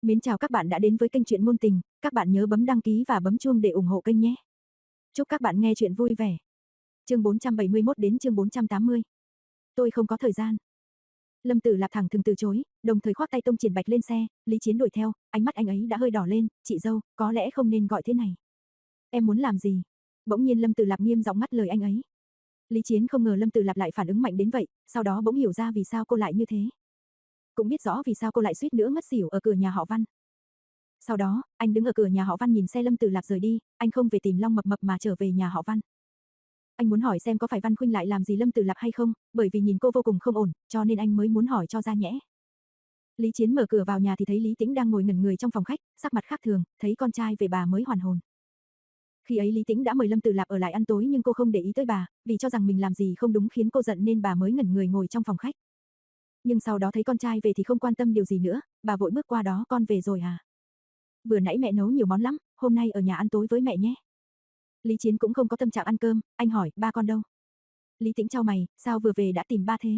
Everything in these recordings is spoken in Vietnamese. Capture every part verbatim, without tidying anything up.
Mến chào các bạn đã đến với kênh truyện ngôn tình, các bạn nhớ bấm đăng ký và bấm chuông để ủng hộ kênh nhé. Chúc các bạn nghe truyện vui vẻ. Chương bốn trăm bảy mươi mốt đến chương bốn trăm tám mươi. Tôi không có thời gian. Lâm Tử Lạp thẳng thừng từ chối, đồng thời khoác tay Tông Triển Bạch lên xe, Lý Chiến đuổi theo, ánh mắt anh ấy đã hơi đỏ lên, "Chị dâu, có lẽ không nên gọi thế này." "Em muốn làm gì?" Bỗng nhiên Lâm Tử Lạp nghiêm giọng ngắt lời anh ấy. Lý Chiến không ngờ Lâm Tử Lạp lại phản ứng mạnh đến vậy, sau đó bỗng hiểu ra vì sao cô lại như thế. Cũng biết rõ vì sao cô lại suýt nữa ngất xỉu ở cửa nhà họ Văn. Sau đó, anh đứng ở cửa nhà họ Văn nhìn xe Lâm Tử Lạp rời đi, anh không về tìm Long Mập Mập mà trở về nhà họ Văn. Anh muốn hỏi xem có phải Văn Khuynh lại làm gì Lâm Tử Lạp hay không, bởi vì nhìn cô vô cùng không ổn, cho nên anh mới muốn hỏi cho ra nhẽ. Lý Chiến mở cửa vào nhà thì thấy Lý Tĩnh đang ngồi ngẩn người trong phòng khách, sắc mặt khác thường, thấy con trai về bà mới hoàn hồn. Khi ấy Lý Tĩnh đã mời Lâm Tử Lạp ở lại ăn tối nhưng cô không để ý tới bà, vì cho rằng mình làm gì không đúng khiến cô giận nên bà mới ngẩn người ngồi trong phòng khách. Nhưng sau đó thấy con trai về thì không quan tâm điều gì nữa, bà vội bước qua đó, "Con về rồi à? Vừa nãy mẹ nấu nhiều món lắm, hôm nay ở nhà ăn tối với mẹ nhé." Lý Chiến cũng không có tâm trạng ăn cơm, anh hỏi, "Ba con đâu?" Lý Tĩnh chau mày, "Sao vừa về đã tìm ba thế?"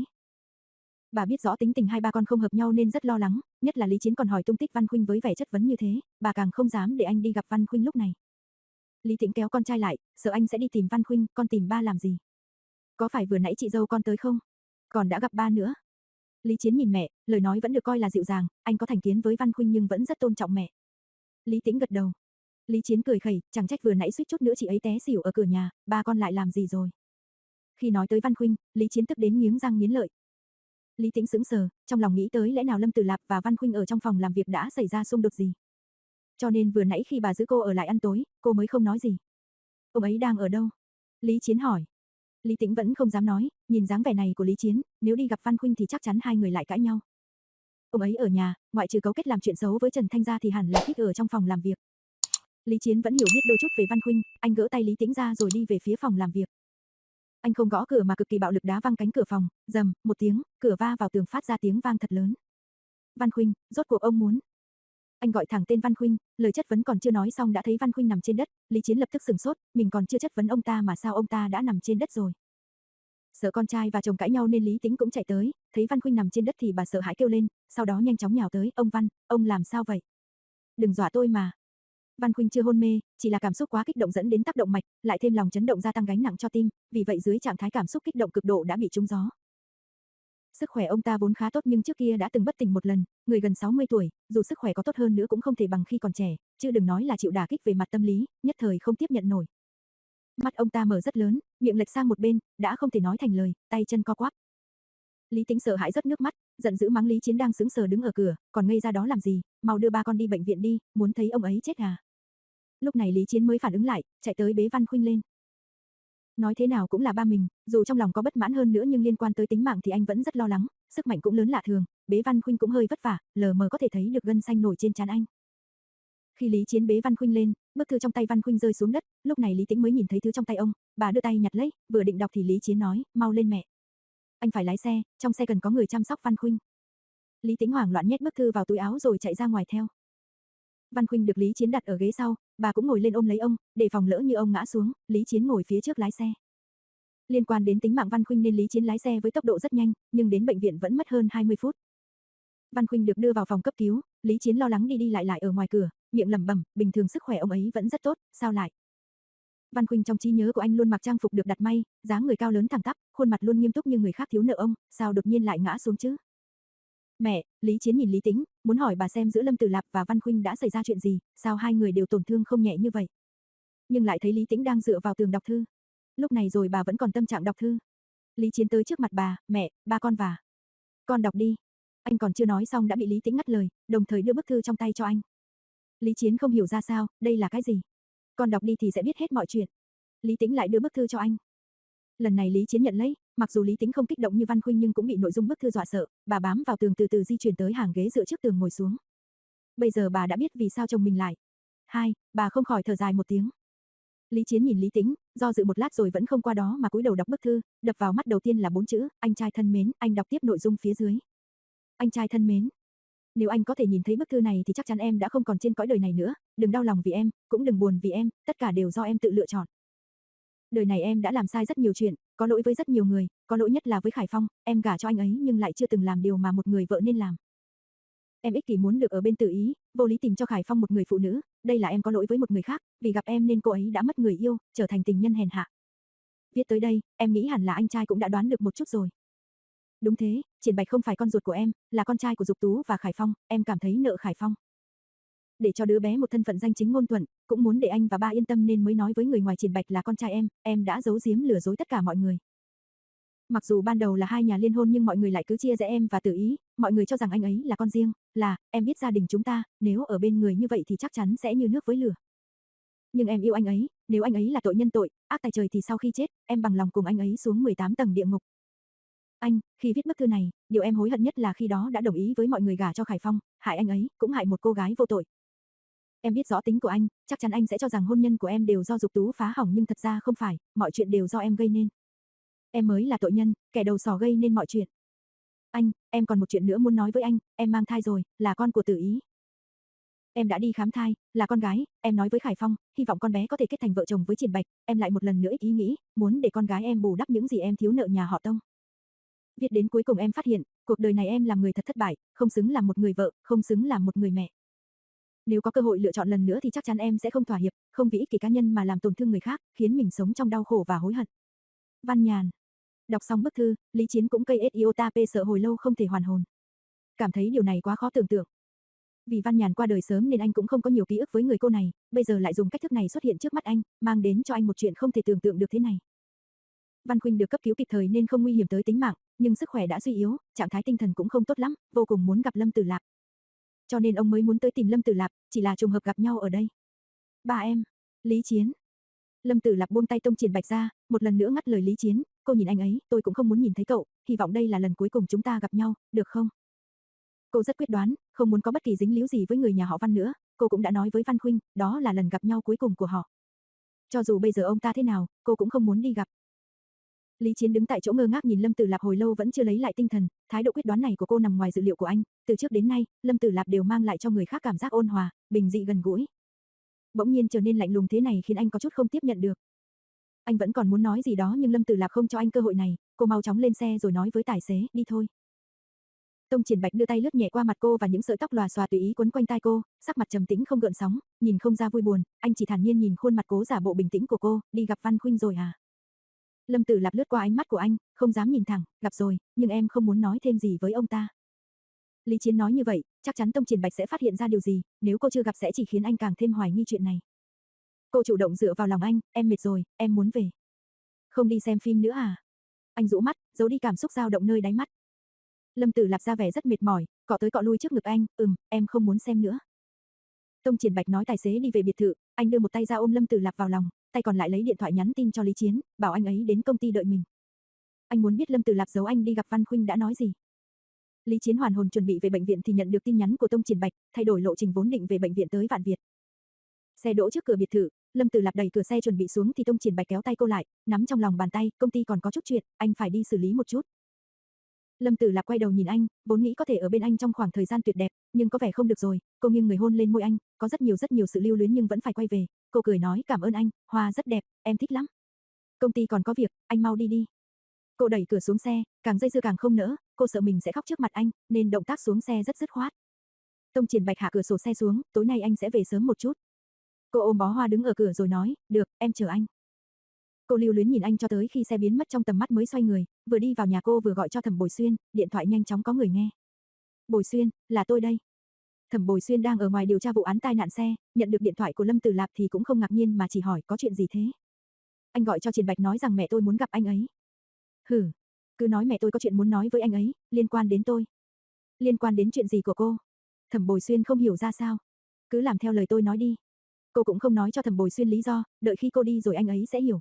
Bà biết rõ tính tình hai ba con không hợp nhau nên rất lo lắng, nhất là Lý Chiến còn hỏi tung tích Văn Khuynh với vẻ chất vấn như thế, bà càng không dám để anh đi gặp Văn Khuynh lúc này. Lý Tĩnh kéo con trai lại, "Sợ anh sẽ đi tìm Văn Khuynh, con tìm ba làm gì? Có phải vừa nãy chị dâu con tới không? Còn đã gặp ba nữa." Lý Chiến nhìn mẹ, lời nói vẫn được coi là dịu dàng, anh có thành kiến với Văn Khuynh nhưng vẫn rất tôn trọng mẹ. Lý Tĩnh gật đầu. Lý Chiến cười khẩy, "Chẳng trách vừa nãy suýt chút nữa chị ấy té xỉu ở cửa nhà, ba con lại làm gì rồi?" Khi nói tới Văn Khuynh, Lý Chiến tức đến nghiến răng nghiến lợi. Lý Tĩnh sững sờ, trong lòng nghĩ tới lẽ nào Lâm Tử Lạp và Văn Khuynh ở trong phòng làm việc đã xảy ra xung đột gì. Cho nên vừa nãy khi bà giữ cô ở lại ăn tối, cô mới không nói gì. "Ông ấy đang ở đâu?" Lý Chiến hỏi. Lý Tĩnh vẫn không dám nói, nhìn dáng vẻ này của Lý Chiến, nếu đi gặp Văn Khuynh thì chắc chắn hai người lại cãi nhau. "Ông ấy ở nhà, ngoại trừ cấu kết làm chuyện xấu với Trần Thanh ra thì hẳn là thích ở trong phòng làm việc." Lý Chiến vẫn hiểu biết đôi chút về Văn Khuynh, anh gỡ tay Lý Tĩnh ra rồi đi về phía phòng làm việc. Anh không gõ cửa mà cực kỳ bạo lực đá văng cánh cửa phòng, rầm, một tiếng, cửa va vào tường phát ra tiếng vang thật lớn. "Văn Khuynh, rốt cuộc ông muốn?" Anh gọi thẳng tên Văn Khuynh, lời chất vấn còn chưa nói xong đã thấy Văn Khuynh nằm trên đất, Lý Chiến lập tức sửng sốt, mình còn chưa chất vấn ông ta mà sao ông ta đã nằm trên đất rồi. Sợ con trai và chồng cãi nhau nên Lý Tĩnh cũng chạy tới, thấy Văn Khuynh nằm trên đất thì bà sợ hãi kêu lên, sau đó nhanh chóng nhào tới, "Ông Văn, ông làm sao vậy? Đừng dọa tôi mà." Văn Khuynh chưa hôn mê, chỉ là cảm xúc quá kích động dẫn đến tác động mạch, lại thêm lòng chấn động gia tăng gánh nặng cho tim, vì vậy dưới trạng thái cảm xúc kích động cực độ đã bị trúng gió. Sức khỏe ông ta vốn khá tốt nhưng trước kia đã từng bất tỉnh một lần, người gần sáu mươi tuổi, dù sức khỏe có tốt hơn nữa cũng không thể bằng khi còn trẻ, chứ đừng nói là chịu đả kích về mặt tâm lý, nhất thời không tiếp nhận nổi. Mắt ông ta mở rất lớn, miệng lệch sang một bên, đã không thể nói thành lời, tay chân co quắp. Lý Tĩnh sợ hãi rớt nước mắt, giận dữ mắng Lý Chiến đang sững sờ đứng ở cửa, "Còn ngây ra đó làm gì, mau đưa ba con đi bệnh viện đi, muốn thấy ông ấy chết à?" Lúc này Lý Chiến mới phản ứng lại, chạy tới bế Văn Khuynh lên. Nói thế nào cũng là ba mình, dù trong lòng có bất mãn hơn nữa nhưng liên quan tới tính mạng thì anh vẫn rất lo lắng, sức mạnh cũng lớn lạ thường, bế Văn Khuynh cũng hơi vất vả, lờ mờ có thể thấy được gân xanh nổi trên trán anh. Khi Lý Chiến bế Văn Khuynh lên, bức thư trong tay Văn Khuynh rơi xuống đất, lúc này Lý Tĩnh mới nhìn thấy thứ trong tay ông, bà đưa tay nhặt lấy, vừa định đọc thì Lý Chiến nói, "Mau lên mẹ. Anh phải lái xe, trong xe cần có người chăm sóc Văn Khuynh." Lý Tĩnh hoảng loạn nhét bức thư vào túi áo rồi chạy ra ngoài theo. Văn Khuynh được Lý Chiến đặt ở ghế sau, bà cũng ngồi lên ôm lấy ông, để phòng lỡ như ông ngã xuống, Lý Chiến ngồi phía trước lái xe. Liên quan đến tính mạng Văn Khuynh nên Lý Chiến lái xe với tốc độ rất nhanh, nhưng đến bệnh viện vẫn mất hơn hai mươi phút. Văn Khuynh được đưa vào phòng cấp cứu, Lý Chiến lo lắng đi đi lại lại ở ngoài cửa, miệng lẩm bẩm, bình thường sức khỏe ông ấy vẫn rất tốt, sao lại? Văn Khuynh trong trí nhớ của anh luôn mặc trang phục được đặt may, dáng người cao lớn thẳng tắp, khuôn mặt luôn nghiêm túc như người khác thiếu nợ ông, sao đột nhiên lại ngã xuống chứ? "Mẹ." Lý Chiến nhìn Lý Tĩnh, muốn hỏi bà xem giữa Lâm Tử Lạp và Văn Khuynh đã xảy ra chuyện gì, sao hai người đều tổn thương không nhẹ như vậy. Nhưng lại thấy Lý Tĩnh đang dựa vào tường đọc thư. Lúc này rồi bà vẫn còn tâm trạng đọc thư. Lý Chiến tới trước mặt bà, "Mẹ, ba con và. Con đọc đi." Anh còn chưa nói xong đã bị Lý Tĩnh ngắt lời, đồng thời đưa bức thư trong tay cho anh. Lý Chiến không hiểu ra sao, đây là cái gì? "Con đọc đi thì sẽ biết hết mọi chuyện." Lý Tĩnh lại đưa bức thư cho anh. Lần này Lý Chiến nhận lấy, mặc dù Lý Tĩnh không kích động như Văn Khuynh nhưng cũng bị nội dung bức thư dọa sợ, bà bám vào tường từ từ di chuyển tới hàng ghế dựa trước tường ngồi xuống. Bây giờ bà đã biết vì sao chồng mình lại. Hai, bà không khỏi thở dài một tiếng. Lý Chiến nhìn Lý Tĩnh, do dự một lát rồi vẫn không qua đó mà cúi đầu đọc bức thư, đập vào mắt đầu tiên là bốn chữ, "Anh trai thân mến." Anh đọc tiếp nội dung phía dưới. "Anh trai thân mến, nếu anh có thể nhìn thấy bức thư này thì chắc chắn em đã không còn trên cõi đời này nữa, đừng đau lòng vì em, cũng đừng buồn vì em, tất cả đều do em tự lựa chọn. Đời này em đã làm sai rất nhiều chuyện, có lỗi với rất nhiều người, có lỗi nhất là với Khải Phong, em gả cho anh ấy nhưng lại chưa từng làm điều mà một người vợ nên làm. Em ích kỷ muốn được ở bên Tử Ý, vô lý tìm cho Khải Phong một người phụ nữ, đây là em có lỗi với một người khác, vì gặp em nên cô ấy đã mất người yêu, trở thành tình nhân hèn hạ. Viết tới đây, em nghĩ hẳn là anh trai cũng đã đoán được một chút rồi. Đúng thế, Triển Bạch không phải con ruột của em, là con trai của Dục Tú và Khải Phong, em cảm thấy nợ Khải Phong. Để cho đứa bé một thân phận danh chính ngôn thuận, cũng muốn để anh và ba yên tâm nên mới nói với người ngoài Triển Bạch là con trai em, em đã giấu giếm lừa dối tất cả mọi người. Mặc dù ban đầu là hai nhà liên hôn nhưng mọi người lại cứ chia rẽ em và Tử Ý, mọi người cho rằng anh ấy là con riêng, là, em biết gia đình chúng ta, nếu ở bên người như vậy thì chắc chắn sẽ như nước với lửa. Nhưng em yêu anh ấy, nếu anh ấy là tội nhân tội, ác tài trời thì sau khi chết, em bằng lòng cùng anh ấy xuống mười tám tầng địa ngục. Anh, khi viết bức thư này, điều em hối hận nhất là khi đó đã đồng ý với mọi người gả cho Khải Phong, hại anh ấy, cũng hại một cô gái vô tội. Em biết rõ tính của anh, chắc chắn anh sẽ cho rằng hôn nhân của em đều do Dục Tú phá hỏng nhưng thật ra không phải, mọi chuyện đều do em gây nên. Em mới là tội nhân, kẻ đầu sỏ gây nên mọi chuyện. Anh, em còn một chuyện nữa muốn nói với anh, em mang thai rồi, là con của Tử Ý. Em đã đi khám thai, là con gái, em nói với Khải Phong, hy vọng con bé có thể kết thành vợ chồng với Triển Bạch, em lại một lần nữa ý nghĩ, muốn để con gái em bù đắp những gì em thiếu nợ nhà họ Tông. Viết đến cuối cùng em phát hiện, cuộc đời này em làm người thật thất bại, không xứng làm một người vợ, không xứng làm một người mẹ. Nếu có cơ hội lựa chọn lần nữa thì chắc chắn em sẽ không thỏa hiệp, không vì ích kỷ cá nhân mà làm tổn thương người khác, khiến mình sống trong đau khổ và hối hận. Văn Nhàn. Đọc xong bức thư, Lý Chiến cũng cây iota p sợ hồi lâu không thể hoàn hồn. Cảm thấy điều này quá khó tưởng tượng. Vì Văn Nhàn qua đời sớm nên anh cũng không có nhiều ký ức với người cô này, bây giờ lại dùng cách thức này xuất hiện trước mắt anh, mang đến cho anh một chuyện không thể tưởng tượng được thế này. Văn Khuynh được cấp cứu kịp thời nên không nguy hiểm tới tính mạng, nhưng sức khỏe đã suy yếu, trạng thái tinh thần cũng không tốt lắm, vô cùng muốn gặp Lâm Tử Lạp. Cho nên ông mới muốn tới tìm Lâm Tử Lạp, chỉ là trùng hợp gặp nhau ở đây. Ba em, Lý Chiến. Lâm Tử Lạp buông tay Tông Triển Bạch ra, một lần nữa ngắt lời Lý Chiến, cô nhìn anh ấy, tôi cũng không muốn nhìn thấy cậu, hy vọng đây là lần cuối cùng chúng ta gặp nhau, được không? Cô rất quyết đoán, không muốn có bất kỳ dính líu gì với người nhà họ Văn nữa, cô cũng đã nói với Văn Khuynh, đó là lần gặp nhau cuối cùng của họ. Cho dù bây giờ ông ta thế nào, cô cũng không muốn đi gặp. Lý Chiến đứng tại chỗ ngơ ngác nhìn Lâm Tử Lạp hồi lâu vẫn chưa lấy lại tinh thần, thái độ quyết đoán này của cô nằm ngoài dự liệu của anh, từ trước đến nay, Lâm Tử Lạp đều mang lại cho người khác cảm giác ôn hòa, bình dị gần gũi. Bỗng nhiên trở nên lạnh lùng thế này khiến anh có chút không tiếp nhận được. Anh vẫn còn muốn nói gì đó nhưng Lâm Tử Lạp không cho anh cơ hội này, cô mau chóng lên xe rồi nói với tài xế, đi thôi. Tông Triển Bạch đưa tay lướt nhẹ qua mặt cô và những sợi tóc lòa xòa tùy ý quấn quanh tai cô, sắc mặt trầm tĩnh không gợn sóng, nhìn không ra vui buồn, anh chỉ thản nhiên nhìn khuôn mặt cố giả bộ bình tĩnh của cô, đi gặp Văn Khuynh rồi à? Lâm Tử Lạp lướt qua ánh mắt của anh, không dám nhìn thẳng, gặp rồi, nhưng em không muốn nói thêm gì với ông ta. Lý Chiến nói như vậy, chắc chắn Tông Triển Bạch sẽ phát hiện ra điều gì, nếu cô chưa gặp sẽ chỉ khiến anh càng thêm hoài nghi chuyện này. Cô chủ động dựa vào lòng anh, em mệt rồi, em muốn về. Không đi xem phim nữa à? Anh rũ mắt, giấu đi cảm xúc dao động nơi đáy mắt. Lâm Tử Lạp ra vẻ rất mệt mỏi, cọ tới cọ lui trước ngực anh, ừm, em không muốn xem nữa. Tông Triển Bạch nói tài xế đi về biệt thự, anh đưa một tay ra ôm Lâm Tử Lạp vào lòng, tay còn lại lấy điện thoại nhắn tin cho Lý Chiến, bảo anh ấy đến công ty đợi mình. Anh muốn biết Lâm Tử Lạp giấu anh đi gặp Văn Khuynh đã nói gì. Lý Chiến hoàn hồn chuẩn bị về bệnh viện thì nhận được tin nhắn của Tông Triển Bạch, thay đổi lộ trình vốn định về bệnh viện tới Vạn Việt. Xe đỗ trước cửa biệt thự, Lâm Tử Lạp đẩy cửa xe chuẩn bị xuống thì Tông Triển Bạch kéo tay cô lại, nắm trong lòng bàn tay, công ty còn có chút chuyện, anh phải đi xử lý một chút. Lâm Tử Lạp quay đầu nhìn anh, vốn nghĩ có thể ở bên anh trong khoảng thời gian tuyệt đẹp, nhưng có vẻ không được rồi, cô nghiêng người hôn lên môi anh, có rất nhiều rất nhiều sự lưu luyến nhưng vẫn phải quay về, cô cười nói cảm ơn anh, hoa rất đẹp, em thích lắm. Công ty còn có việc, anh mau đi đi. Cô đẩy cửa xuống xe, càng dây dưa càng không nỡ, cô sợ mình sẽ khóc trước mặt anh, nên động tác xuống xe rất dứt khoát. Tông Triển Bạch hạ cửa sổ xe xuống, tối nay anh sẽ về sớm một chút. Cô ôm bó hoa đứng ở cửa rồi nói, được, em chờ anh. Cô lưu luyến nhìn anh cho tới khi xe biến mất trong tầm mắt mới xoay người, vừa đi vào nhà cô vừa gọi cho Thẩm Bồi Xuyên, điện thoại nhanh chóng có người nghe. Bồi Xuyên, là tôi đây. Thẩm Bồi Xuyên đang ở ngoài điều tra vụ án tai nạn xe, nhận được điện thoại của Lâm Tử Lạp thì cũng không ngạc nhiên mà chỉ hỏi có chuyện gì thế. Anh gọi cho Triển Bạch nói rằng mẹ tôi muốn gặp anh ấy. Hử, cứ nói mẹ tôi có chuyện muốn nói với anh ấy, liên quan đến tôi. Liên quan đến chuyện gì của cô? Thẩm Bồi Xuyên không hiểu ra sao. Cứ làm theo lời tôi nói đi. Cô cũng không nói cho Thẩm Bồi Xuyên lý do, đợi khi cô đi rồi anh ấy sẽ hiểu.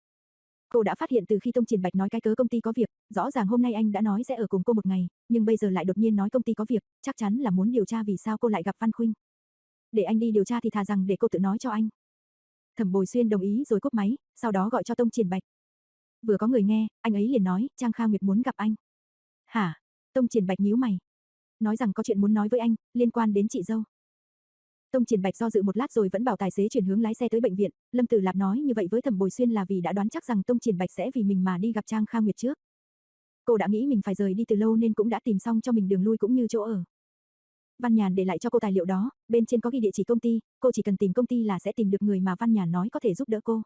Cô đã phát hiện từ khi Tông Triển Bạch nói cái cớ công ty có việc, rõ ràng hôm nay anh đã nói sẽ ở cùng cô một ngày, nhưng bây giờ lại đột nhiên nói công ty có việc, chắc chắn là muốn điều tra vì sao cô lại gặp Văn Khuynh. Để anh đi điều tra thì thà rằng để cô tự nói cho anh. Thẩm Bồi Xuyên đồng ý rồi cúp máy, sau đó gọi cho Tông Triển Bạch. Vừa có người nghe, anh ấy liền nói, Trang Kha Nguyệt muốn gặp anh. Hả? Tông Triển Bạch nhíu mày. Nói rằng có chuyện muốn nói với anh, liên quan đến chị dâu. Tông Triển Bạch do dự một lát rồi vẫn bảo tài xế chuyển hướng lái xe tới bệnh viện, Lâm Tử Lạp nói như vậy với Thẩm Bồi Xuyên là vì đã đoán chắc rằng Tông Triển Bạch sẽ vì mình mà đi gặp Trang Kha Nguyệt trước. Cô đã nghĩ mình phải rời đi từ lâu nên cũng đã tìm xong cho mình đường lui cũng như chỗ ở. Văn Nhàn để lại cho cô tài liệu đó, bên trên có ghi địa chỉ công ty, cô chỉ cần tìm công ty là sẽ tìm được người mà Văn Nhàn nói có thể giúp đỡ cô.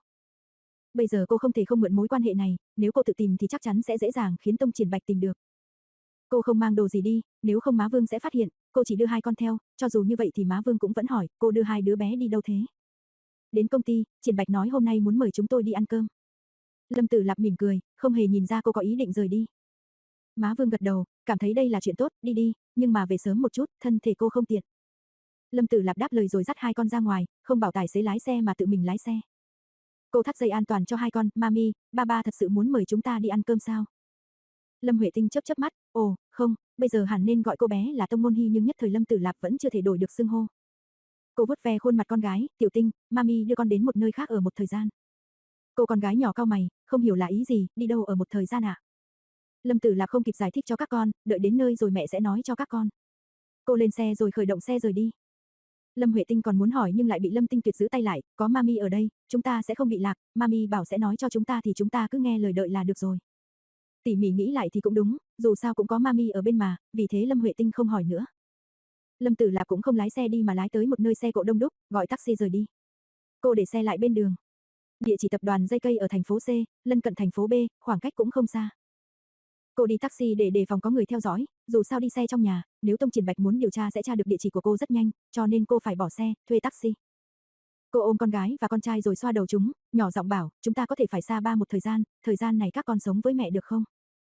Bây giờ cô không thể không mượn mối quan hệ này, nếu cô tự tìm thì chắc chắn sẽ dễ dàng khiến Tông Triển Bạch tìm được. Cô không mang đồ gì đi, nếu không má Vương sẽ phát hiện, cô chỉ đưa hai con theo, cho dù như vậy thì má Vương cũng vẫn hỏi, cô đưa hai đứa bé đi đâu thế? Đến công ty, Triển Bạch nói hôm nay muốn mời chúng tôi đi ăn cơm. Lâm Tử Lạp mỉm cười, không hề nhìn ra cô có ý định rời đi. Má Vương gật đầu, cảm thấy đây là chuyện tốt, đi đi, nhưng mà về sớm một chút, thân thể cô không tiện. Lâm Tử Lạp đáp lời rồi dắt hai con ra ngoài, không bảo tài xế lái xe mà tự mình lái xe. Cô thắt dây an toàn cho hai con, mami, ba ba thật sự muốn mời chúng ta đi ăn cơm sao? Lâm Huệ Tinh chớp chớp mắt, ồ, không, bây giờ hẳn nên gọi cô bé là Tông Môn Hy nhưng nhất thời Lâm Tử Lạp vẫn chưa thể đổi được xưng hô. Cô vuốt ve khuôn mặt con gái, Tiểu Tinh, mami đưa con đến một nơi khác ở một thời gian. Cô con gái nhỏ cau mày, không hiểu là ý gì, đi đâu ở một thời gian ạ? À? Lâm Tử Lạp không kịp giải thích cho các con, đợi đến nơi rồi mẹ sẽ nói cho các con. Cô lên xe rồi khởi động xe rời đi. Lâm Huệ Tinh còn muốn hỏi nhưng lại bị Lâm Tinh Tuyệt giữ tay lại, có mami ở đây, chúng ta sẽ không bị lạc, mami bảo sẽ nói cho chúng ta thì chúng ta cứ nghe lời đợi là được rồi. Tỉ mỉ nghĩ lại thì cũng đúng, dù sao cũng có mami ở bên mà, vì thế Lâm Huệ Tinh không hỏi nữa. Lâm Tử Lạp cũng không lái xe đi mà lái tới một nơi xe cộ đông đúc, gọi taxi rời đi. Cô để xe lại bên đường. Địa chỉ tập đoàn dây cây ở thành phố C, lân cận thành phố B, khoảng cách cũng không xa. Cô đi taxi để đề phòng có người theo dõi, dù sao đi xe trong nhà, nếu Tông Triển Bạch muốn điều tra sẽ tra được địa chỉ của cô rất nhanh, cho nên cô phải bỏ xe, thuê taxi. Cô ôm con gái và con trai rồi xoa đầu chúng, nhỏ giọng bảo, chúng ta có thể phải xa ba một thời gian, thời gian này các con sống với mẹ được không?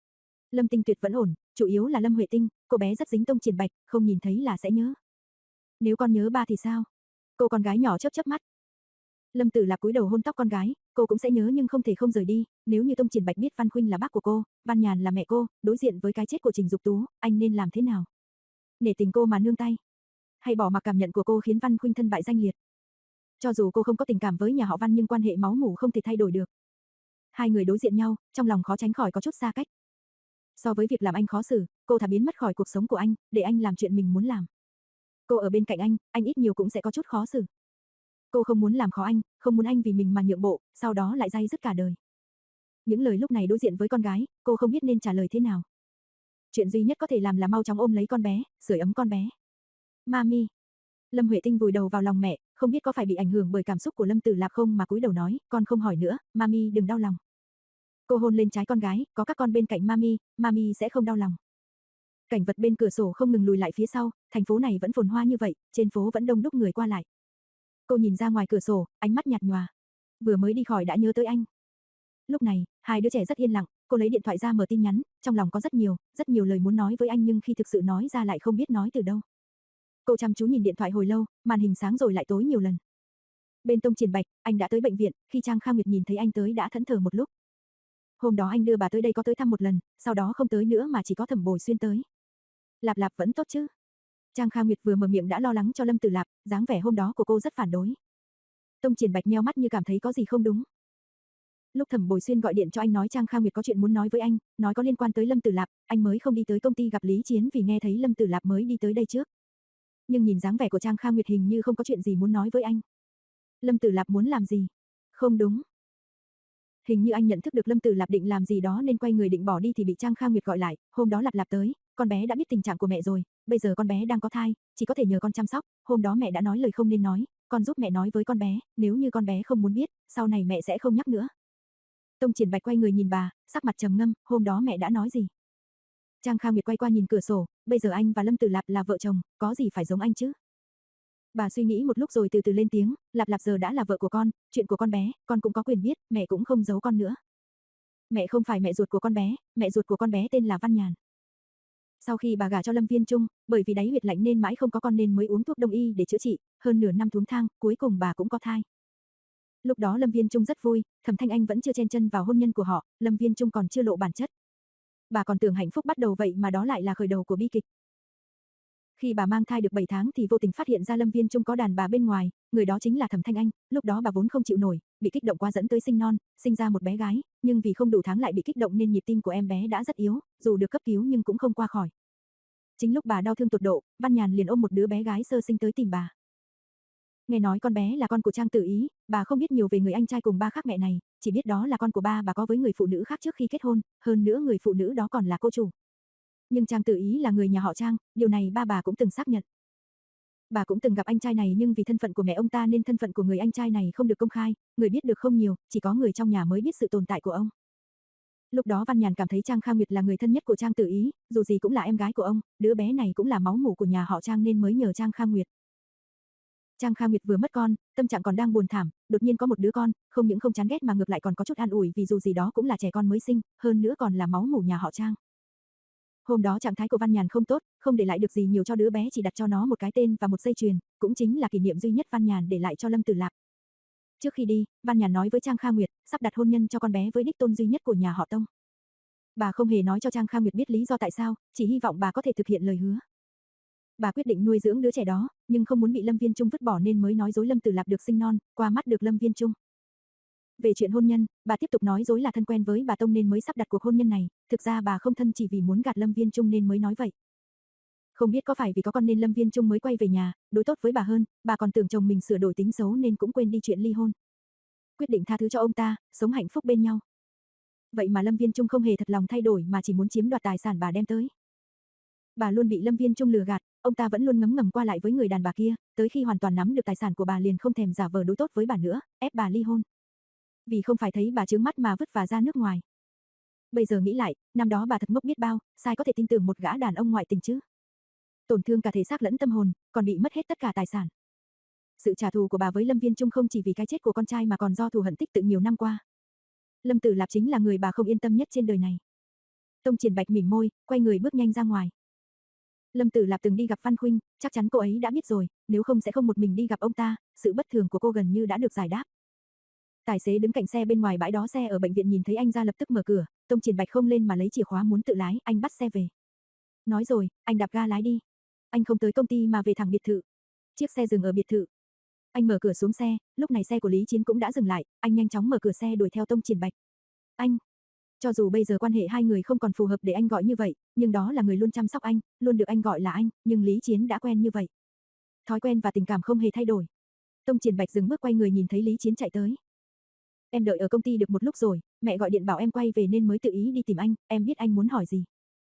Lâm Tinh Tuyệt vẫn ổn, chủ yếu là Lâm Huệ Tinh, cô bé rất dính Tông Triển Bạch, không nhìn thấy là sẽ nhớ. Nếu con nhớ ba thì sao? Cô con gái nhỏ chớp chớp mắt. Lâm Tử Lạp cúi đầu hôn tóc con gái, cô cũng sẽ nhớ nhưng không thể không rời đi, nếu như Tông Triển Bạch biết Văn Khuynh là bác của cô, Văn Nhàn là mẹ cô, đối diện với cái chết của Trình Dục Tú, anh nên làm thế nào? Nể tình cô mà nương tay, hay bỏ mặc cảm nhận của cô khiến Văn Khuynh thân bại danh liệt? Cho dù cô không có tình cảm với nhà họ Văn nhưng quan hệ máu mủ không thể thay đổi được. Hai người đối diện nhau, trong lòng khó tránh khỏi có chút xa cách. So với việc làm anh khó xử, cô thà biến mất khỏi cuộc sống của anh, để anh làm chuyện mình muốn làm. Cô ở bên cạnh anh, anh ít nhiều cũng sẽ có chút khó xử. Cô không muốn làm khó anh, không muốn anh vì mình mà nhượng bộ, sau đó lại day dứt cả đời. Những lời lúc này đối diện với con gái, cô không biết nên trả lời thế nào. Chuyện duy nhất có thể làm là mau chóng ôm lấy con bé, sưởi ấm con bé. Mami. Lâm Huệ Tinh vùi đầu vào lòng mẹ, không biết có phải bị ảnh hưởng bởi cảm xúc của Lâm Tử Lạp không mà cúi đầu nói, con không hỏi nữa, mami đừng đau lòng. Cô hôn lên trái con gái, có các con bên cạnh mami, mami sẽ không đau lòng. Cảnh vật bên cửa sổ không ngừng lùi lại phía sau, thành phố này vẫn phồn hoa như vậy, trên phố vẫn đông đúc người qua lại. Cô nhìn ra ngoài cửa sổ, ánh mắt nhạt nhòa. Vừa mới đi khỏi đã nhớ tới anh. Lúc này, hai đứa trẻ rất yên lặng, cô lấy điện thoại ra mở tin nhắn, trong lòng có rất nhiều, rất nhiều lời muốn nói với anh nhưng khi thực sự nói ra lại không biết nói từ đâu. Cô chăm chú nhìn điện thoại hồi lâu, màn hình sáng rồi lại tối nhiều lần. Bên Tông Triển Bạch, anh đã tới bệnh viện, khi Trang Kha Nguyệt nhìn thấy anh tới đã thẫn thờ một lúc. Hôm đó anh đưa bà tới đây có tới thăm một lần, sau đó không tới nữa mà chỉ có Thẩm Bồi Xuyên tới. Lạp Lạp vẫn tốt chứ? Trang Kha Nguyệt vừa mở miệng đã lo lắng cho Lâm Tử Lạp, dáng vẻ hôm đó của cô rất phản đối. Tông Triển Bạch nheo mắt như cảm thấy có gì không đúng. Lúc Thẩm Bồi Xuyên gọi điện cho anh nói Trang Kha Nguyệt có chuyện muốn nói với anh, nói có liên quan tới Lâm Tử Lạp, anh mới không đi tới công ty gặp Lý Chiến vì nghe thấy Lâm Tử Lạp mới đi tới đây trước. Nhưng nhìn dáng vẻ của Trang Kha Nguyệt hình như không có chuyện gì muốn nói với anh. Lâm Tử Lạp muốn làm gì? Không đúng. Hình như anh nhận thức được Lâm Tử Lạp định làm gì đó nên quay người định bỏ đi thì bị Trang Kha Nguyệt gọi lại, hôm đó Lạp Lạp tới, con bé đã biết tình trạng của mẹ rồi, bây giờ con bé đang có thai, chỉ có thể nhờ con chăm sóc, hôm đó mẹ đã nói lời không nên nói, con giúp mẹ nói với con bé, nếu như con bé không muốn biết, sau này mẹ sẽ không nhắc nữa. Tông Triển Bạch quay người nhìn bà, sắc mặt trầm ngâm, hôm đó mẹ đã nói gì? Trang Kha Nguyệt quay qua nhìn cửa sổ, bây giờ anh và Lâm Tử Lạp là vợ chồng, có gì phải giống anh chứ? Bà suy nghĩ một lúc rồi từ từ lên tiếng, Lạp Lạp giờ đã là vợ của con, chuyện của con bé, con cũng có quyền biết, mẹ cũng không giấu con nữa. Mẹ không phải mẹ ruột của con bé, mẹ ruột của con bé tên là Văn Nhàn. Sau khi bà gả cho Lâm Viên Trung, bởi vì đáy huyệt lạnh nên mãi không có con nên mới uống thuốc đông y để chữa trị, hơn nửa năm thuốc thang, cuối cùng bà cũng có thai. Lúc đó Lâm Viên Trung rất vui, Thẩm Thanh Anh vẫn chưa chen chân vào hôn nhân của họ, Lâm Viên Trung còn chưa lộ bản chất. Bà còn tưởng hạnh phúc bắt đầu vậy mà đó lại là khởi đầu của bi kịch. Khi bà mang thai được bảy tháng thì vô tình phát hiện ra Lâm Viên Trung có đàn bà bên ngoài, người đó chính là Thẩm Thanh Anh, lúc đó bà vốn không chịu nổi, bị kích động quá dẫn tới sinh non, sinh ra một bé gái, nhưng vì không đủ tháng lại bị kích động nên nhịp tim của em bé đã rất yếu, dù được cấp cứu nhưng cũng không qua khỏi. Chính lúc bà đau thương tột độ, Văn Nhàn liền ôm một đứa bé gái sơ sinh tới tìm bà. Nghe nói con bé là con của Trang Tử Ý, bà không biết nhiều về người anh trai cùng ba khác mẹ này, chỉ biết đó là con của ba bà có với người phụ nữ khác trước khi kết hôn, hơn nữa người phụ nữ đó còn là cô chủ. Nhưng Trang Tử Ý là người nhà họ Trang, điều này ba bà cũng từng xác nhận. Bà cũng từng gặp anh trai này nhưng vì thân phận của mẹ ông ta nên thân phận của người anh trai này không được công khai, người biết được không nhiều, chỉ có người trong nhà mới biết sự tồn tại của ông. Lúc đó Văn Nhàn cảm thấy Trang Kha Nguyệt là người thân nhất của Trang Tử Ý, dù gì cũng là em gái của ông, đứa bé này cũng là máu mủ của nhà họ Trang nên mới nhờ Trang Kha Nguyệt. Trang Kha Nguyệt vừa mất con, tâm trạng còn đang buồn thảm, đột nhiên có một đứa con, không những không chán ghét mà ngược lại còn có chút an ủi vì dù gì đó cũng là trẻ con mới sinh, hơn nữa còn là máu mủ nhà họ Trang. Hôm đó trạng thái của Văn Nhàn không tốt, không để lại được gì nhiều cho đứa bé, chỉ đặt cho nó một cái tên và một dây chuyền, cũng chính là kỷ niệm duy nhất Văn Nhàn để lại cho Lâm Tử Lạp. Trước khi đi, Văn Nhàn nói với Trang Kha Nguyệt, sắp đặt hôn nhân cho con bé với đích tôn duy nhất của nhà họ Tông. Bà không hề nói cho Trang Kha Nguyệt biết lý do tại sao, chỉ hy vọng bà có thể thực hiện lời hứa. Bà quyết định nuôi dưỡng đứa trẻ đó, nhưng không muốn bị Lâm Viên Trung vứt bỏ nên mới nói dối Lâm Tử Lạp được sinh non, qua mắt được Lâm Viên Trung. Về chuyện hôn nhân, bà tiếp tục nói dối là thân quen với bà Tông nên mới sắp đặt cuộc hôn nhân này, thực ra bà không thân chỉ vì muốn gạt Lâm Viên Trung nên mới nói vậy. Không biết có phải vì có con nên Lâm Viên Trung mới quay về nhà, đối tốt với bà hơn, bà còn tưởng chồng mình sửa đổi tính xấu nên cũng quên đi chuyện ly hôn. Quyết định tha thứ cho ông ta, sống hạnh phúc bên nhau. Vậy mà Lâm Viên Trung không hề thật lòng thay đổi mà chỉ muốn chiếm đoạt tài sản bà đem tới. Bà luôn bị Lâm Viên Trung lừa gạt, ông ta vẫn luôn ngấm ngầm qua lại với người đàn bà kia, tới khi hoàn toàn nắm được tài sản của bà liền không thèm giả vờ đối tốt với bà nữa, ép bà ly hôn. Vì không phải thấy bà chướng mắt mà vứt bà ra nước ngoài. Bây giờ nghĩ lại, năm đó bà thật ngốc biết bao, sai có thể tin tưởng một gã đàn ông ngoại tình chứ. Tổn thương cả thể xác lẫn tâm hồn, còn bị mất hết tất cả tài sản. Sự trả thù của bà với Lâm Viên Trung không chỉ vì cái chết của con trai mà còn do thù hận tích tụ nhiều năm qua. Lâm Tử Lạp chính là người bà không yên tâm nhất trên đời này. Tông Triển Bạch mỉm môi, quay người bước nhanh ra ngoài. Lâm Tử Lạp từng đi gặp Văn Khuynh, chắc chắn cô ấy đã biết rồi, nếu không sẽ không một mình đi gặp ông ta, sự bất thường của cô gần như đã được giải đáp. Tài xế đứng cạnh xe bên ngoài bãi đỗ xe ở bệnh viện nhìn thấy anh ra lập tức mở cửa, Tông Triển Bạch không lên mà lấy chìa khóa muốn tự lái, anh bắt xe về. Nói rồi, anh đạp ga lái đi. Anh không tới công ty mà về thẳng biệt thự. Chiếc xe dừng ở biệt thự. Anh mở cửa xuống xe, lúc này xe của Lý Chiến cũng đã dừng lại, anh nhanh chóng mở cửa xe đuổi theo Tông Triển Bạch. Anh, cho dù bây giờ quan hệ hai người không còn phù hợp để anh gọi như vậy, nhưng đó là người luôn chăm sóc anh, luôn được anh gọi là anh, nhưng Lý Chiến đã quen như vậy. Thói quen và tình cảm không hề thay đổi. Tông Triển Bạch dừng bước quay người nhìn thấy Lý Chiến chạy tới. Em đợi ở công ty được một lúc rồi, mẹ gọi điện bảo em quay về nên mới tự ý đi tìm anh, em biết anh muốn hỏi gì.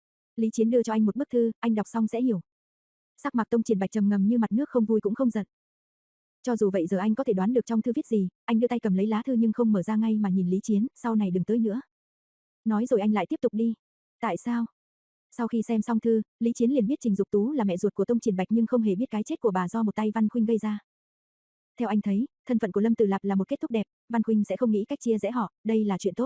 Lý Chiến đưa cho anh một bức thư, anh đọc xong sẽ hiểu. Sắc mặt Tông Triển Bạch trầm ngầm như mặt nước, không vui cũng không giận. Cho dù vậy giờ anh có thể đoán được trong thư viết gì, anh đưa tay cầm lấy lá thư nhưng không mở ra ngay mà nhìn Lý Chiến, sau này đừng tới nữa. Nói rồi anh lại tiếp tục đi. Tại sao? Sau khi xem xong thư, Lý Chiến liền biết Trình Dục Tú là mẹ ruột của Tông Triển Bạch nhưng không hề biết cái chết của bà do một tay Văn Khuynh gây ra. Theo anh thấy, thân phận của Lâm Tử Lạp là một kết thúc đẹp, Văn Khuynh sẽ không nghĩ cách chia rẽ họ, đây là chuyện tốt.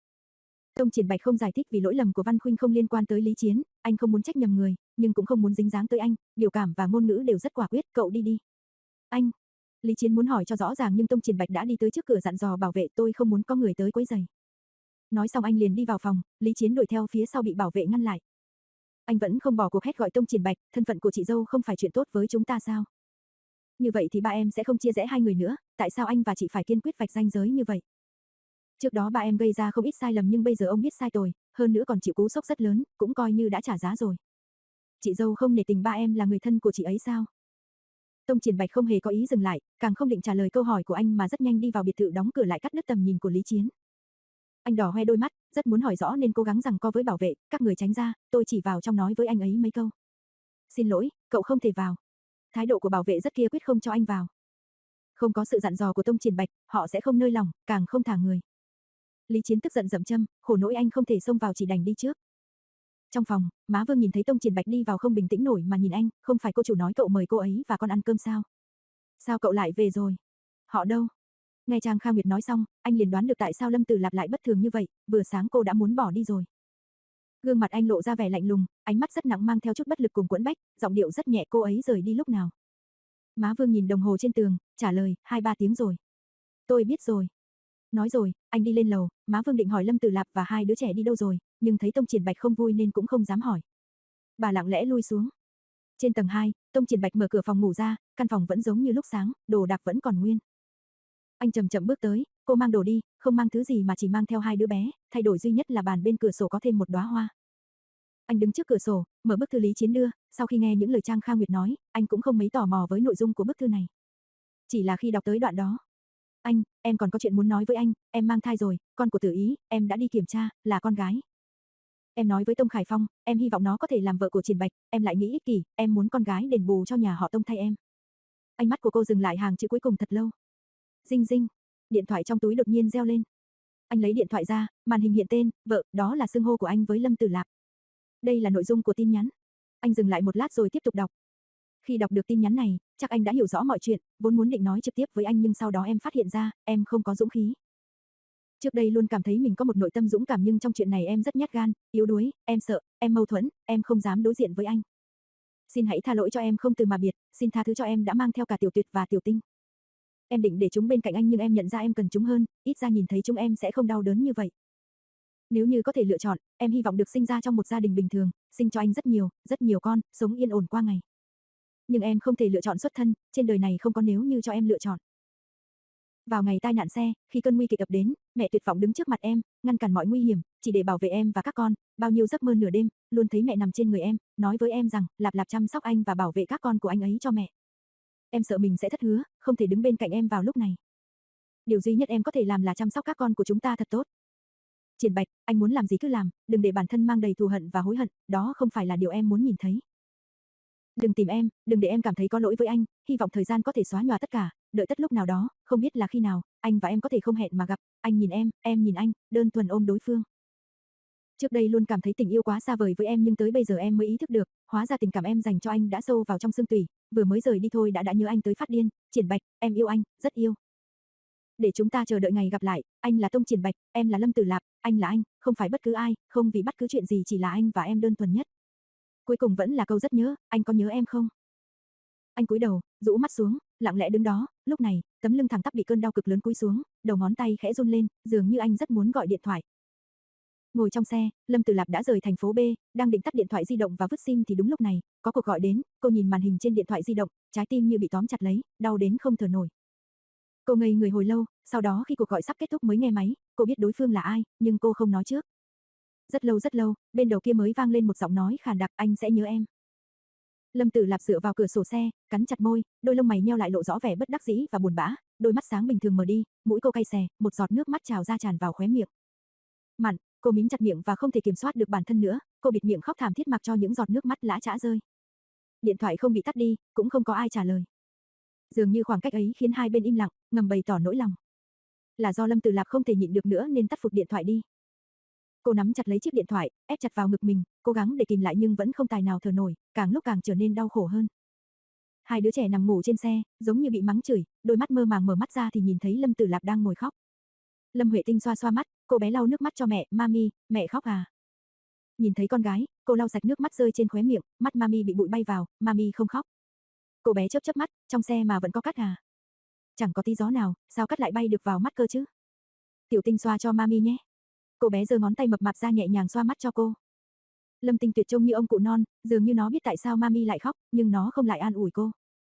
Tông Triển Bạch không giải thích vì lỗi lầm của Văn Khuynh không liên quan tới Lý Chiến, anh không muốn trách nhầm người, nhưng cũng không muốn dính dáng tới anh, biểu cảm và ngôn ngữ đều rất quả quyết, cậu đi đi. Anh, Lý Chiến muốn hỏi cho rõ ràng nhưng Tông Triển Bạch đã đi tới trước cửa dặn dò bảo vệ, tôi không muốn có người tới quấy rầy. Nói xong anh liền đi vào phòng, Lý Chiến đuổi theo phía sau bị bảo vệ ngăn lại. Anh vẫn không bỏ cuộc hét gọi Tông Triển Bạch, thân phận của chị dâu không phải chuyện tốt với chúng ta sao? Như vậy thì ba em sẽ không chia rẽ hai người nữa, tại sao anh và chị phải kiên quyết vạch ranh giới như vậy? Trước đó ba em gây ra không ít sai lầm nhưng bây giờ ông biết sai rồi, hơn nữa còn chịu cú sốc rất lớn, cũng coi như đã trả giá rồi. Chị dâu không nể tình ba em là người thân của chị ấy sao? Tông Triển Bạch không hề có ý dừng lại, càng không định trả lời câu hỏi của anh mà rất nhanh đi vào biệt thự đóng cửa lại cắt đứt tầm nhìn của Lý Chiến. Anh đỏ hoe đôi mắt, rất muốn hỏi rõ nên cố gắng giằng co với bảo vệ, các người tránh ra, tôi chỉ vào trong nói với anh ấy mấy câu. Xin lỗi, cậu không thể vào. Thái độ của bảo vệ rất kiên quyết không cho anh vào. Không có sự dặn dò của Tông Triển Bạch, họ sẽ không nơi lòng, càng không thả người. Lý Chiến tức giận dậm châm, khổ nỗi anh không thể xông vào chỉ đành đi trước. Trong phòng, Má Vương nhìn thấy Tông Triển Bạch đi vào không bình tĩnh nổi mà nhìn anh, không phải cô chủ nói cậu mời cô ấy và con ăn cơm sao? Sao cậu lại về rồi? Họ đâu? Nghe Trang Kha Nguyệt nói xong, anh liền đoán được tại sao Lâm Tử Lạp lại bất thường như vậy, vừa sáng cô đã muốn bỏ đi rồi. Gương mặt anh lộ ra vẻ lạnh lùng, ánh mắt rất nặng mang theo chút bất lực cùng quẫn bách, giọng điệu rất nhẹ, cô ấy rời đi lúc nào? Má Vương nhìn đồng hồ trên tường, trả lời, hai ba tiếng rồi. Tôi biết rồi. Nói rồi, anh đi lên lầu, Má Vương định hỏi Lâm Tử Lạp và hai đứa trẻ đi đâu rồi, nhưng thấy Tông Triển Bạch không vui nên cũng không dám hỏi. Bà lặng lẽ lui xuống. Trên tầng hai, Tông Triển Bạch mở cửa phòng ngủ ra, căn phòng vẫn giống như lúc sáng, đồ đạc vẫn còn nguyên. Anh chậm chậm bước tới, cô mang đồ đi, không mang thứ gì mà chỉ mang theo hai đứa bé, thay đổi duy nhất là bàn bên cửa sổ có thêm một đóa hoa. Anh đứng trước cửa sổ, mở bức thư Lý Chiến đưa, sau khi nghe những lời Trang Kha Nguyệt nói, anh cũng không mấy tò mò với nội dung của bức thư này. Chỉ là khi đọc tới đoạn đó, anh, em còn có chuyện muốn nói với anh, em mang thai rồi, con của Tử Ý, em đã đi kiểm tra, là con gái. Em nói với Tông Khải Phong, em hy vọng nó có thể làm vợ của Triển Bạch, em lại nghĩ ích kỷ, em muốn con gái đền bù cho nhà họ Tông thay em. Ánh mắt của cô dừng lại hàng chữ cuối cùng thật lâu. Dinh dinh, điện thoại trong túi đột nhiên reo lên. Anh lấy điện thoại ra, màn hình hiện tên, vợ, đó là xưng hô của anh với Lâm Tử Lạp. Đây là nội dung của tin nhắn. Anh dừng lại một lát rồi tiếp tục đọc. Khi đọc được tin nhắn này, chắc anh đã hiểu rõ mọi chuyện, vốn muốn định nói trực tiếp với anh nhưng sau đó em phát hiện ra, em không có dũng khí. Trước đây luôn cảm thấy mình có một nội tâm dũng cảm nhưng trong chuyện này em rất nhát gan, yếu đuối, em sợ, em mâu thuẫn, em không dám đối diện với anh. Xin hãy tha lỗi cho em không từ mà biệt, xin tha thứ cho em đã mang theo cả Tiểu Tuyệt và Tiểu Tinh. Em định để chúng bên cạnh anh nhưng em nhận ra em cần chúng hơn, ít ra nhìn thấy chúng em sẽ không đau đớn như vậy. Nếu như có thể lựa chọn, em hy vọng được sinh ra trong một gia đình bình thường, sinh cho anh rất nhiều, rất nhiều con, sống yên ổn qua ngày. Nhưng em không thể lựa chọn xuất thân, trên đời này không có nếu như cho em lựa chọn. Vào ngày tai nạn xe, khi cơn nguy kịch ập đến, mẹ tuyệt vọng đứng trước mặt em, ngăn cản mọi nguy hiểm, chỉ để bảo vệ em và các con, bao nhiêu giấc mơ nửa đêm, luôn thấy mẹ nằm trên người em, nói với em rằng, Lạp Lạp chăm sóc anh và bảo vệ các con của anh ấy cho mẹ. Em sợ mình sẽ thất hứa, không thể đứng bên cạnh em vào lúc này. Điều duy nhất em có thể làm là chăm sóc các con của chúng ta thật tốt. Triển Bạch, anh muốn làm gì cứ làm, đừng để bản thân mang đầy thù hận và hối hận, đó không phải là điều em muốn nhìn thấy. Đừng tìm em, đừng để em cảm thấy có lỗi với anh, hy vọng thời gian có thể xóa nhòa tất cả, đợi tất lúc nào đó, không biết là khi nào, anh và em có thể không hẹn mà gặp, anh nhìn em, em nhìn anh, đơn thuần ôm đối phương. Trước đây luôn cảm thấy tình yêu quá xa vời với em nhưng tới bây giờ em mới ý thức được, hóa ra tình cảm em dành cho anh đã sâu vào trong xương tủy, vừa mới rời đi thôi đã đã nhớ anh tới phát điên, Triển Bạch, em yêu anh, rất yêu. Để chúng ta chờ đợi ngày gặp lại, anh là Tông Triển Bạch, em là Lâm Tử Lạp, anh là anh, không phải bất cứ ai, không vì bất cứ chuyện gì chỉ là anh và em đơn thuần nhất. Cuối cùng vẫn là câu rất nhớ, anh có nhớ em không? Anh cúi đầu, rũ mắt xuống, lặng lẽ đứng đó, lúc này, tấm lưng thẳng tắp bị cơn đau cực lớn cúi xuống, đầu ngón tay khẽ run lên, dường như anh rất muốn gọi điện thoại. Ngồi trong xe, Lâm Tử Lạp đã rời thành phố B, đang định tắt điện thoại di động và vứt sim thì đúng lúc này, có cuộc gọi đến, cô nhìn màn hình trên điện thoại di động, trái tim như bị tóm chặt lấy, đau đến không thở nổi. Cô ngây người hồi lâu, sau đó khi cuộc gọi sắp kết thúc mới nghe máy, cô biết đối phương là ai, nhưng cô không nói trước. Rất lâu rất lâu, bên đầu kia mới vang lên một giọng nói khàn đặc, anh sẽ nhớ em. Lâm Tử Lạp dựa vào cửa sổ xe, cắn chặt môi, đôi lông mày nheo lại lộ rõ vẻ bất đắc dĩ và buồn bã, đôi mắt sáng bình thường mở đi, mũi cô cay xè, một giọt nước mắt trào ra tràn vào khóe miệng. Mặn, cô mím chặt miệng và không thể kiểm soát được bản thân nữa, cô bịt miệng khóc thảm thiết mặc cho những giọt nước mắt lã chã rơi. Điện thoại không bị tắt đi, cũng không có ai trả lời. Dường như khoảng cách ấy khiến hai bên im lặng, ngầm bày tỏ nỗi lòng. Là do Lâm Tử Lạp không thể nhịn được nữa nên tắt phụt điện thoại đi. Cô nắm chặt lấy chiếc điện thoại, ép chặt vào ngực mình, cố gắng để kìm lại nhưng vẫn không tài nào thở nổi, càng lúc càng trở nên đau khổ hơn. Hai đứa trẻ nằm ngủ trên xe, giống như bị mắng chửi, đôi mắt mơ màng mở mắt ra thì nhìn thấy Lâm Tử Lạp đang ngồi khóc. Lâm Huệ Tinh xoa xoa mắt, cô bé lau nước mắt cho mẹ, "Mami, mẹ khóc à?" Nhìn thấy con gái, cô lau sạch nước mắt rơi trên khóe miệng, mắt Mami bị bụi bay vào, "Mami không khóc." Cô bé chớp chớp mắt, trong xe mà vẫn có cát à? Chẳng có tí gió nào, sao cát lại bay được vào mắt cơ chứ? Tiểu Tinh xoa cho Mami nhé. Cô bé giơ ngón tay mập mạp ra nhẹ nhàng xoa mắt cho cô. Lâm Tinh Tuyệt trông như ông cụ non, dường như nó biết tại sao Mami lại khóc, nhưng nó không lại an ủi cô.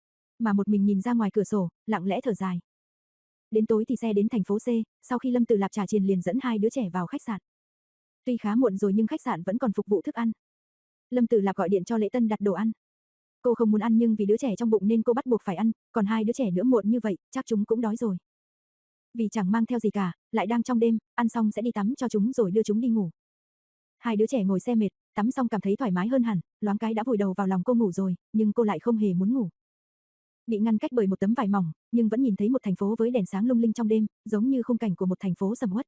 Mà một mình nhìn ra ngoài cửa sổ, lặng lẽ thở dài. Đến tối thì xe đến thành phố C, sau khi Lâm Tử Lạp trả tiền liền dẫn hai đứa trẻ vào khách sạn. Tuy khá muộn rồi nhưng khách sạn vẫn còn phục vụ thức ăn. Lâm Tử Lạp gọi điện cho Lễ Tân đặt đồ ăn. Cô không muốn ăn nhưng vì đứa trẻ trong bụng nên cô bắt buộc phải ăn, còn hai đứa trẻ nữa muộn như vậy, chắc chúng cũng đói rồi. Vì chẳng mang theo gì cả, lại đang trong đêm, ăn xong sẽ đi tắm cho chúng rồi đưa chúng đi ngủ. Hai đứa trẻ ngồi xe mệt, tắm xong cảm thấy thoải mái hơn hẳn, loáng cái đã vùi đầu vào lòng cô ngủ rồi, nhưng cô lại không hề muốn ngủ. Bị ngăn cách bởi một tấm vải mỏng, nhưng vẫn nhìn thấy một thành phố với đèn sáng lung linh trong đêm, giống như khung cảnh của một thành phố sầm uất.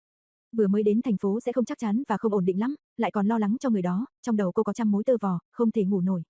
Vừa mới đến thành phố sẽ không chắc chắn và không ổn định lắm, lại còn lo lắng cho người đó, trong đầu cô có trăm mối tơ vò, không thể ngủ nổi.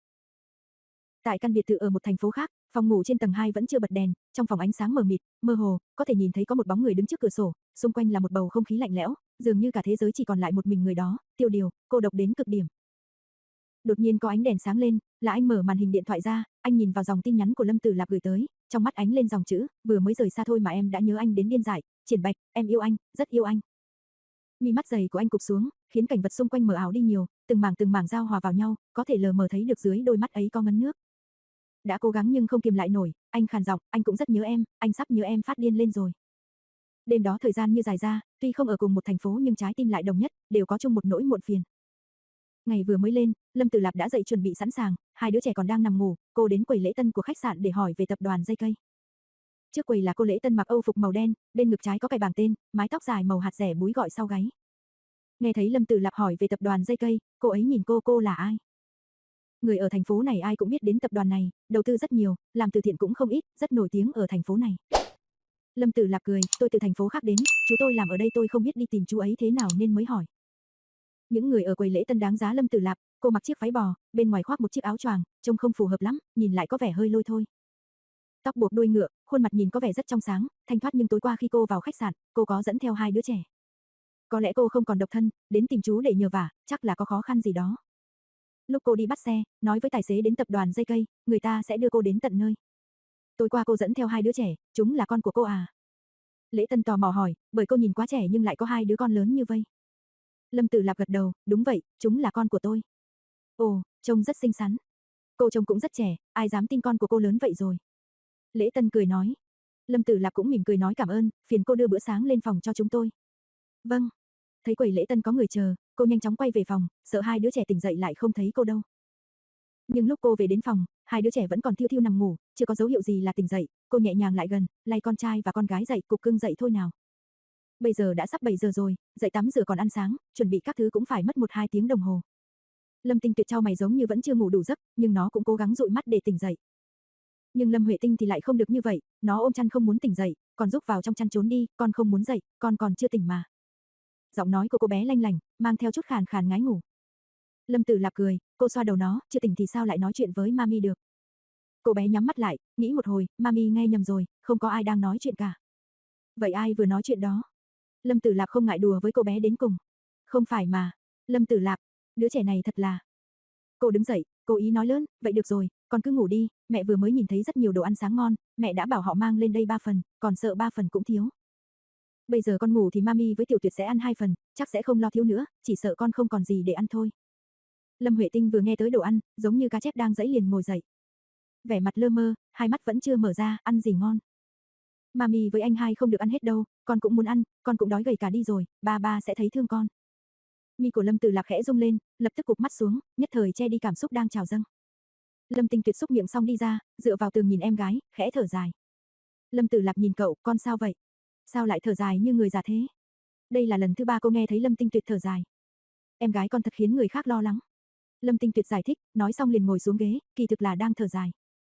Tại căn biệt thự ở một thành phố khác, phòng ngủ trên tầng hai vẫn chưa bật đèn, trong phòng ánh sáng mờ mịt, mơ hồ, có thể nhìn thấy có một bóng người đứng trước cửa sổ, xung quanh là một bầu không khí lạnh lẽo, dường như cả thế giới chỉ còn lại một mình người đó, tiêu điều, cô độc đến cực điểm. Đột nhiên có ánh đèn sáng lên, là anh mở màn hình điện thoại ra, anh nhìn vào dòng tin nhắn của Lâm Tử Lạp gửi tới, trong mắt ánh lên dòng chữ, vừa mới rời xa thôi mà em đã nhớ anh đến điên dại, Triển Bạch, em yêu anh, rất yêu anh. Mi mắt dày của anh cụp xuống, khiến cảnh vật xung quanh mờ ảo đi nhiều, từng mảng từng mảng giao hòa vào nhau, có thể lờ mờ thấy được dưới đôi mắt ấy có ngấn nước. Đã cố gắng nhưng không kiềm lại nổi, anh khàn giọng, anh cũng rất nhớ em, anh sắp nhớ em phát điên lên rồi. Đêm đó thời gian như dài ra, tuy không ở cùng một thành phố nhưng trái tim lại đồng nhất, đều có chung một nỗi muộn phiền. Ngày vừa mới lên, Lâm Tử Lạp đã dậy chuẩn bị sẵn sàng, hai đứa trẻ còn đang nằm ngủ, cô đến quầy lễ tân của khách sạn để hỏi về tập đoàn dây cây. Trước quầy là cô lễ tân mặc âu phục màu đen, bên ngực trái có cài bảng tên, mái tóc dài màu hạt rẻ búi gọi sau gáy. Nghe thấy Lâm Tử Lạp hỏi về tập đoàn dây cây, cô ấy nhìn cô, cô là ai? Người ở thành phố này ai cũng biết đến tập đoàn này, đầu tư rất nhiều, làm từ thiện cũng không ít, rất nổi tiếng ở thành phố này. Lâm Tử Lạp cười, tôi từ thành phố khác đến, chú tôi làm ở đây tôi không biết đi tìm chú ấy thế nào nên mới hỏi. Những người ở quầy lễ tân đáng giá Lâm Tử Lạp, cô mặc chiếc váy bò, bên ngoài khoác một chiếc áo choàng, trông không phù hợp lắm, nhìn lại có vẻ hơi lôi thôi. Tóc buộc đuôi ngựa, khuôn mặt nhìn có vẻ rất trong sáng, thanh thoát nhưng tối qua khi cô vào khách sạn, cô có dẫn theo hai đứa trẻ. Có lẽ cô không còn độc thân, đến tìm chú để nhờ vả, chắc là có khó khăn gì đó. Lúc cô đi bắt xe, nói với tài xế đến tập đoàn dây cây, người ta sẽ đưa cô đến tận nơi. Tối qua cô dẫn theo hai đứa trẻ, chúng là con của cô à? Lễ Tân tò mò hỏi, bởi cô nhìn quá trẻ nhưng lại có hai đứa con lớn như vây. Lâm Tử Lạp gật đầu, đúng vậy, chúng là con của tôi. Ồ, trông rất xinh xắn. Cô trông cũng rất trẻ, ai dám tin con của cô lớn vậy rồi. Lễ Tân cười nói. Lâm Tử Lạp cũng mỉm cười nói cảm ơn, phiền cô đưa bữa sáng lên phòng cho chúng tôi. Vâng. Thấy quầy lễ tân có người chờ, cô nhanh chóng quay về phòng, sợ hai đứa trẻ tỉnh dậy lại không thấy cô đâu. Nhưng lúc cô về đến phòng, hai đứa trẻ vẫn còn thiêu thiêu nằm ngủ, chưa có dấu hiệu gì là tỉnh dậy, cô nhẹ nhàng lại gần, lay con trai và con gái dậy, cục cưng dậy thôi nào. Bây giờ đã sắp bảy giờ rồi, dậy tắm rửa còn ăn sáng, chuẩn bị các thứ cũng phải mất một hai tiếng đồng hồ. Lâm Tinh Tuyệt trao mày giống như vẫn chưa ngủ đủ giấc, nhưng nó cũng cố gắng dụi mắt để tỉnh dậy. Nhưng Lâm Huệ Tinh thì lại không được như vậy, nó ôm chăn không muốn tỉnh dậy, còn rúc vào trong chăn trốn đi, con không muốn dậy, con còn chưa tỉnh mà. Giọng nói của cô bé lanh lảnh, mang theo chút khàn khàn ngái ngủ. Lâm Tử Lạp cười, cô xoa đầu nó, chưa tỉnh thì sao lại nói chuyện với mami được. Cô bé nhắm mắt lại, nghĩ một hồi, mami nghe nhầm rồi, không có ai đang nói chuyện cả. Vậy ai vừa nói chuyện đó? Lâm Tử Lạp không ngại đùa với cô bé đến cùng. Không phải mà, Lâm Tử Lạp, đứa trẻ này thật là... Cô đứng dậy, cố ý nói lớn, vậy được rồi, con cứ ngủ đi, mẹ vừa mới nhìn thấy rất nhiều đồ ăn sáng ngon, mẹ đã bảo họ mang lên đây ba phần, còn sợ ba phần cũng thiếu. Bây giờ con ngủ thì mami với Tiểu Tuyệt sẽ ăn hai phần, chắc sẽ không lo thiếu nữa, chỉ sợ con không còn gì để ăn thôi. Lâm Huệ Tinh vừa nghe tới đồ ăn, giống như cá chép đang giãy liền ngồi dậy. Vẻ mặt lơ mơ, hai mắt vẫn chưa mở ra, ăn gì ngon. Mami với anh hai không được ăn hết đâu, con cũng muốn ăn, con cũng đói gầy cả đi rồi, ba ba sẽ thấy thương con. Mi của Lâm Tử Lạp khẽ rung lên, lập tức cụp mắt xuống, nhất thời che đi cảm xúc đang trào dâng. Lâm Tinh Tuyệt xúc miệng xong đi ra, dựa vào tường nhìn em gái, khẽ thở dài. Lâm Tử Lạp nhìn cậu, con sao vậy? Sao lại thở dài như người già thế? Đây là lần thứ ba cô nghe thấy Lâm Tinh Tuyệt thở dài. Em gái con thật khiến người khác lo lắng. Lâm Tinh Tuyệt giải thích, nói xong liền ngồi xuống ghế, kỳ thực là đang thở dài.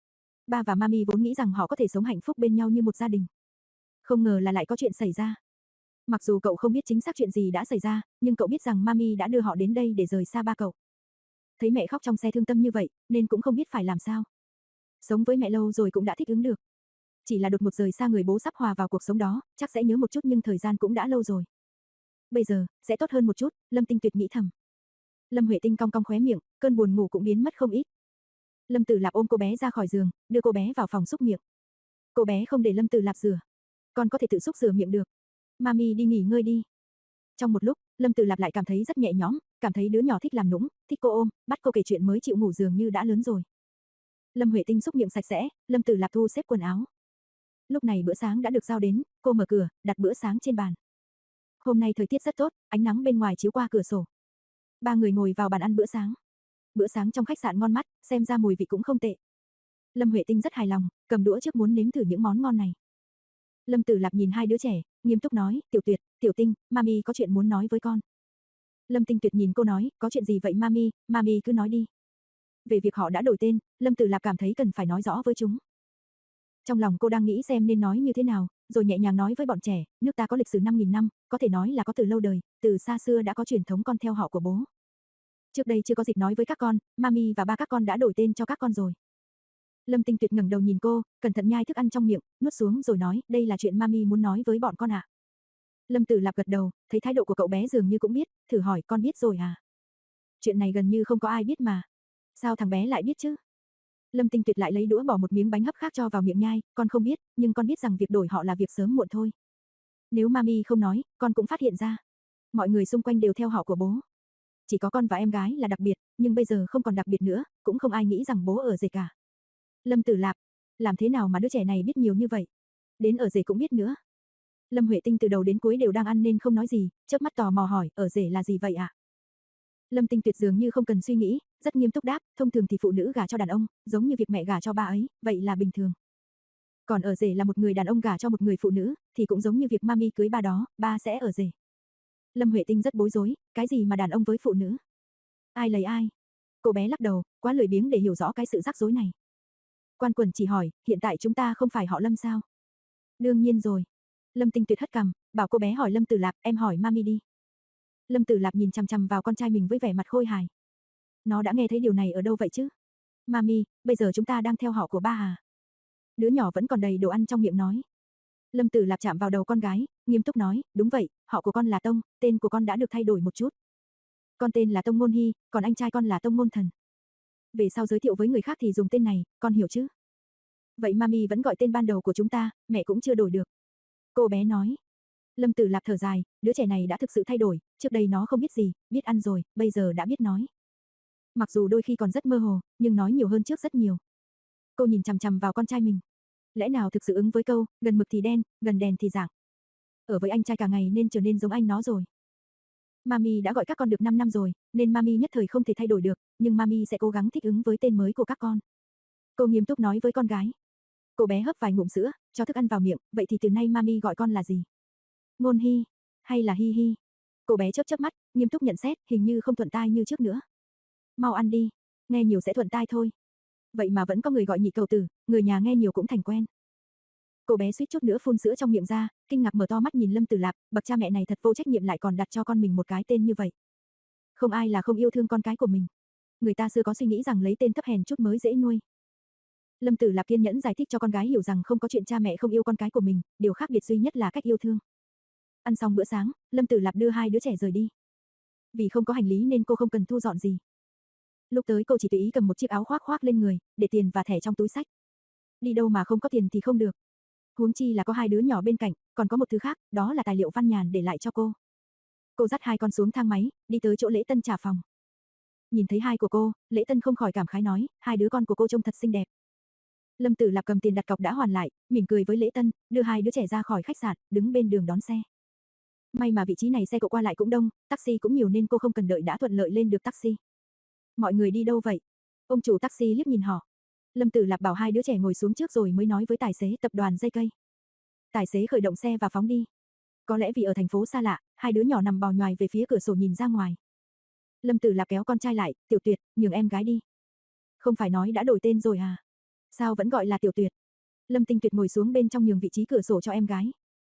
Ba và mami vốn nghĩ rằng họ có thể sống hạnh phúc bên nhau như một gia đình. Không ngờ là lại có chuyện xảy ra. Mặc dù cậu không biết chính xác chuyện gì đã xảy ra, nhưng cậu biết rằng mami đã đưa họ đến đây để rời xa ba cậu. Thấy mẹ khóc trong xe thương tâm như vậy, nên cũng không biết phải làm sao. Sống với mẹ lâu rồi cũng đã thích ứng được. Chỉ là đột một rời xa người bố sắp hòa vào cuộc sống đó, chắc sẽ nhớ một chút nhưng thời gian cũng đã lâu rồi. Bây giờ, sẽ tốt hơn một chút, Lâm Tinh Tuyệt nghĩ thầm. Lâm Huệ Tinh cong cong khóe miệng, cơn buồn ngủ cũng biến mất không ít. Lâm Tử Lạp ôm cô bé ra khỏi giường, đưa cô bé vào phòng xúc miệng. Cô bé không để Lâm Tử Lạp rửa. Con có thể tự xúc rửa miệng được. Mami đi nghỉ ngơi đi. Trong một lúc, Lâm Tử Lạp lại cảm thấy rất nhẹ nhõm, cảm thấy đứa nhỏ thích làm nũng, thích cô ôm, bắt cô kể chuyện mới chịu ngủ dường như đã lớn rồi. Lâm Huệ Tinh xúc miệng sạch sẽ, Lâm Tử Lạp thu xếp quần áo. Lúc này bữa sáng đã được giao đến, cô mở cửa, đặt bữa sáng trên bàn. Hôm nay thời tiết rất tốt, ánh nắng bên ngoài chiếu qua cửa sổ. Ba người ngồi vào bàn ăn bữa sáng. Bữa sáng trong khách sạn ngon mắt, xem ra mùi vị cũng không tệ. Lâm Huệ Tinh rất hài lòng, cầm đũa trước muốn nếm thử những món ngon này. Lâm Tử Lạp nhìn hai đứa trẻ, nghiêm túc nói, Tiểu Tuyệt, Tiểu Tinh, mami có chuyện muốn nói với con. Lâm Tinh Tuyệt nhìn cô nói, có chuyện gì vậy mami, mami cứ nói đi. Về việc họ đã đổi tên, Lâm Tử Lạp cảm thấy cần phải nói rõ với chúng. Trong lòng cô đang nghĩ xem nên nói như thế nào, rồi nhẹ nhàng nói với bọn trẻ, nước ta có lịch sử năm nghìn năm, có thể nói là có từ lâu đời, từ xa xưa đã có truyền thống con theo họ của bố. Trước đây chưa có dịp nói với các con, mami và ba các con đã đổi tên cho các con rồi. Lâm Tinh Tuyệt ngẩng đầu nhìn cô, cẩn thận nhai thức ăn trong miệng, nuốt xuống rồi nói, đây là chuyện mami muốn nói với bọn con ạ. À? Lâm Tử Lạp gật đầu, thấy thái độ của cậu bé dường như cũng biết, thử hỏi con biết rồi à? Chuyện này gần như không có ai biết mà. Sao thằng bé lại biết chứ? Lâm Tinh Tuyệt lại lấy đũa bỏ một miếng bánh hấp khác cho vào miệng nhai, con không biết, nhưng con biết rằng việc đổi họ là việc sớm muộn thôi. Nếu mami không nói, con cũng phát hiện ra. Mọi người xung quanh đều theo họ của bố. Chỉ có con và em gái là đặc biệt, nhưng bây giờ không còn đặc biệt nữa, cũng không ai nghĩ rằng bố ở rể cả. Lâm Tử Lạp, làm thế nào mà đứa trẻ này biết nhiều như vậy? Đến ở rể cũng biết nữa. Lâm Huệ Tinh từ đầu đến cuối đều đang ăn nên không nói gì, chớp mắt tò mò hỏi, ở rể là gì vậy ạ? À? Lâm Tinh Tuyệt dường như không cần suy nghĩ, rất nghiêm túc đáp, thông thường thì phụ nữ gả cho đàn ông, giống như việc mẹ gả cho ba ấy, vậy là bình thường. Còn ở rể là một người đàn ông gả cho một người phụ nữ, thì cũng giống như việc mami cưới ba đó, ba sẽ ở rể. Lâm Huệ Tinh rất bối rối, cái gì mà đàn ông với phụ nữ? Ai lấy ai? Cô bé lắc đầu, quá lười biếng để hiểu rõ cái sự rắc rối này. Quan Quẩn chỉ hỏi, hiện tại chúng ta không phải họ Lâm sao? Đương nhiên rồi. Lâm Tinh Tuyệt hất cằm, bảo cô bé hỏi Lâm Tử Lạp, em hỏi mami đi. Lâm Tử Lạp nhìn chằm chằm vào con trai mình với vẻ mặt khôi hài. Nó đã nghe thấy điều này ở đâu vậy chứ? Mami, bây giờ chúng ta đang theo họ của ba à? Đứa nhỏ vẫn còn đầy đồ ăn trong miệng nói. Lâm Tử Lạp chạm vào đầu con gái, nghiêm túc nói, đúng vậy, họ của con là Tông, tên của con đã được thay đổi một chút. Con tên là Tông Ngôn Hy, còn anh trai con là Tông Ngôn Thần. Về sau giới thiệu với người khác thì dùng tên này, con hiểu chứ? Vậy mami vẫn gọi tên ban đầu của chúng ta, mẹ cũng chưa đổi được. Cô bé nói. Lâm Tử Lạp thở dài, đứa trẻ này đã thực sự thay đổi, trước đây nó không biết gì, biết ăn rồi, bây giờ đã biết nói. Mặc dù đôi khi còn rất mơ hồ, nhưng nói nhiều hơn trước rất nhiều. Cô nhìn chằm chằm vào con trai mình. Lẽ nào thực sự ứng với câu, gần mực thì đen, gần đèn thì rạng. Ở với anh trai cả ngày nên trở nên giống anh nó rồi. Mami đã gọi các con được năm năm rồi, nên Mami nhất thời không thể thay đổi được, nhưng Mami sẽ cố gắng thích ứng với tên mới của các con. Cô nghiêm túc nói với con gái. Cô bé hấp vài ngụm sữa, cho thức ăn vào miệng, vậy thì từ nay Mami gọi con là gì? Ngôn Hy, hay là Hi Hi? Cô bé chớp chớp mắt, nghiêm túc nhận xét, hình như không thuận tai như trước nữa. Mau ăn đi, nghe nhiều sẽ thuận tai thôi. Vậy mà vẫn có người gọi nhị cầu tử, người nhà nghe nhiều cũng thành quen. Cô bé suýt chút nữa phun sữa trong miệng ra, kinh ngạc mở to mắt nhìn Lâm Tử Lạp, bậc cha mẹ này thật vô trách nhiệm lại còn đặt cho con mình một cái tên như vậy. Không ai là không yêu thương con cái của mình. Người ta xưa có suy nghĩ rằng lấy tên thấp hèn chút mới dễ nuôi. Lâm Tử Lạp kiên nhẫn giải thích cho con gái hiểu rằng không có chuyện cha mẹ không yêu con cái của mình, điều khác biệt duy nhất là cách yêu thương. Ăn xong bữa sáng, Lâm Tử Lạp đưa hai đứa trẻ rời đi. Vì không có hành lý nên cô không cần thu dọn gì. Lúc tới cô chỉ tùy ý cầm một chiếc áo khoác khoác lên người, để tiền và thẻ trong túi xách. Đi đâu mà không có tiền thì không được. Huống chi là có hai đứa nhỏ bên cạnh, còn có một thứ khác, đó là tài liệu Văn Nhàn để lại cho cô. Cô dắt hai con xuống thang máy, đi tới chỗ Lễ Tân trả phòng. Nhìn thấy hai của cô, Lễ Tân không khỏi cảm khái nói, hai đứa con của cô trông thật xinh đẹp. Lâm Tử Lạp cầm tiền đặt cọc đã hoàn lại, mỉm cười với Lễ Tân, đưa hai đứa trẻ ra khỏi khách sạn, đứng bên đường đón xe. May mà vị trí này xe cộ qua lại cũng đông, taxi cũng nhiều nên cô không cần đợi đã thuận lợi lên được taxi. Mọi người đi đâu vậy? Ông chủ taxi liếc nhìn họ. Lâm Tử Lạp bảo hai đứa trẻ ngồi xuống trước rồi mới nói với tài xế tập đoàn dây cây. Tài xế khởi động xe và phóng đi. Có lẽ vì ở thành phố xa lạ, hai đứa nhỏ nằm bò nhoài về phía cửa sổ nhìn ra ngoài. Lâm Tử Lạp kéo con trai lại, Tiểu Tuyệt, nhường em gái đi. Không phải nói đã đổi tên rồi à? Sao vẫn gọi là Tiểu Tuyệt? Lâm Tinh Tuyệt ngồi xuống bên trong nhường vị trí cửa sổ cho em gái.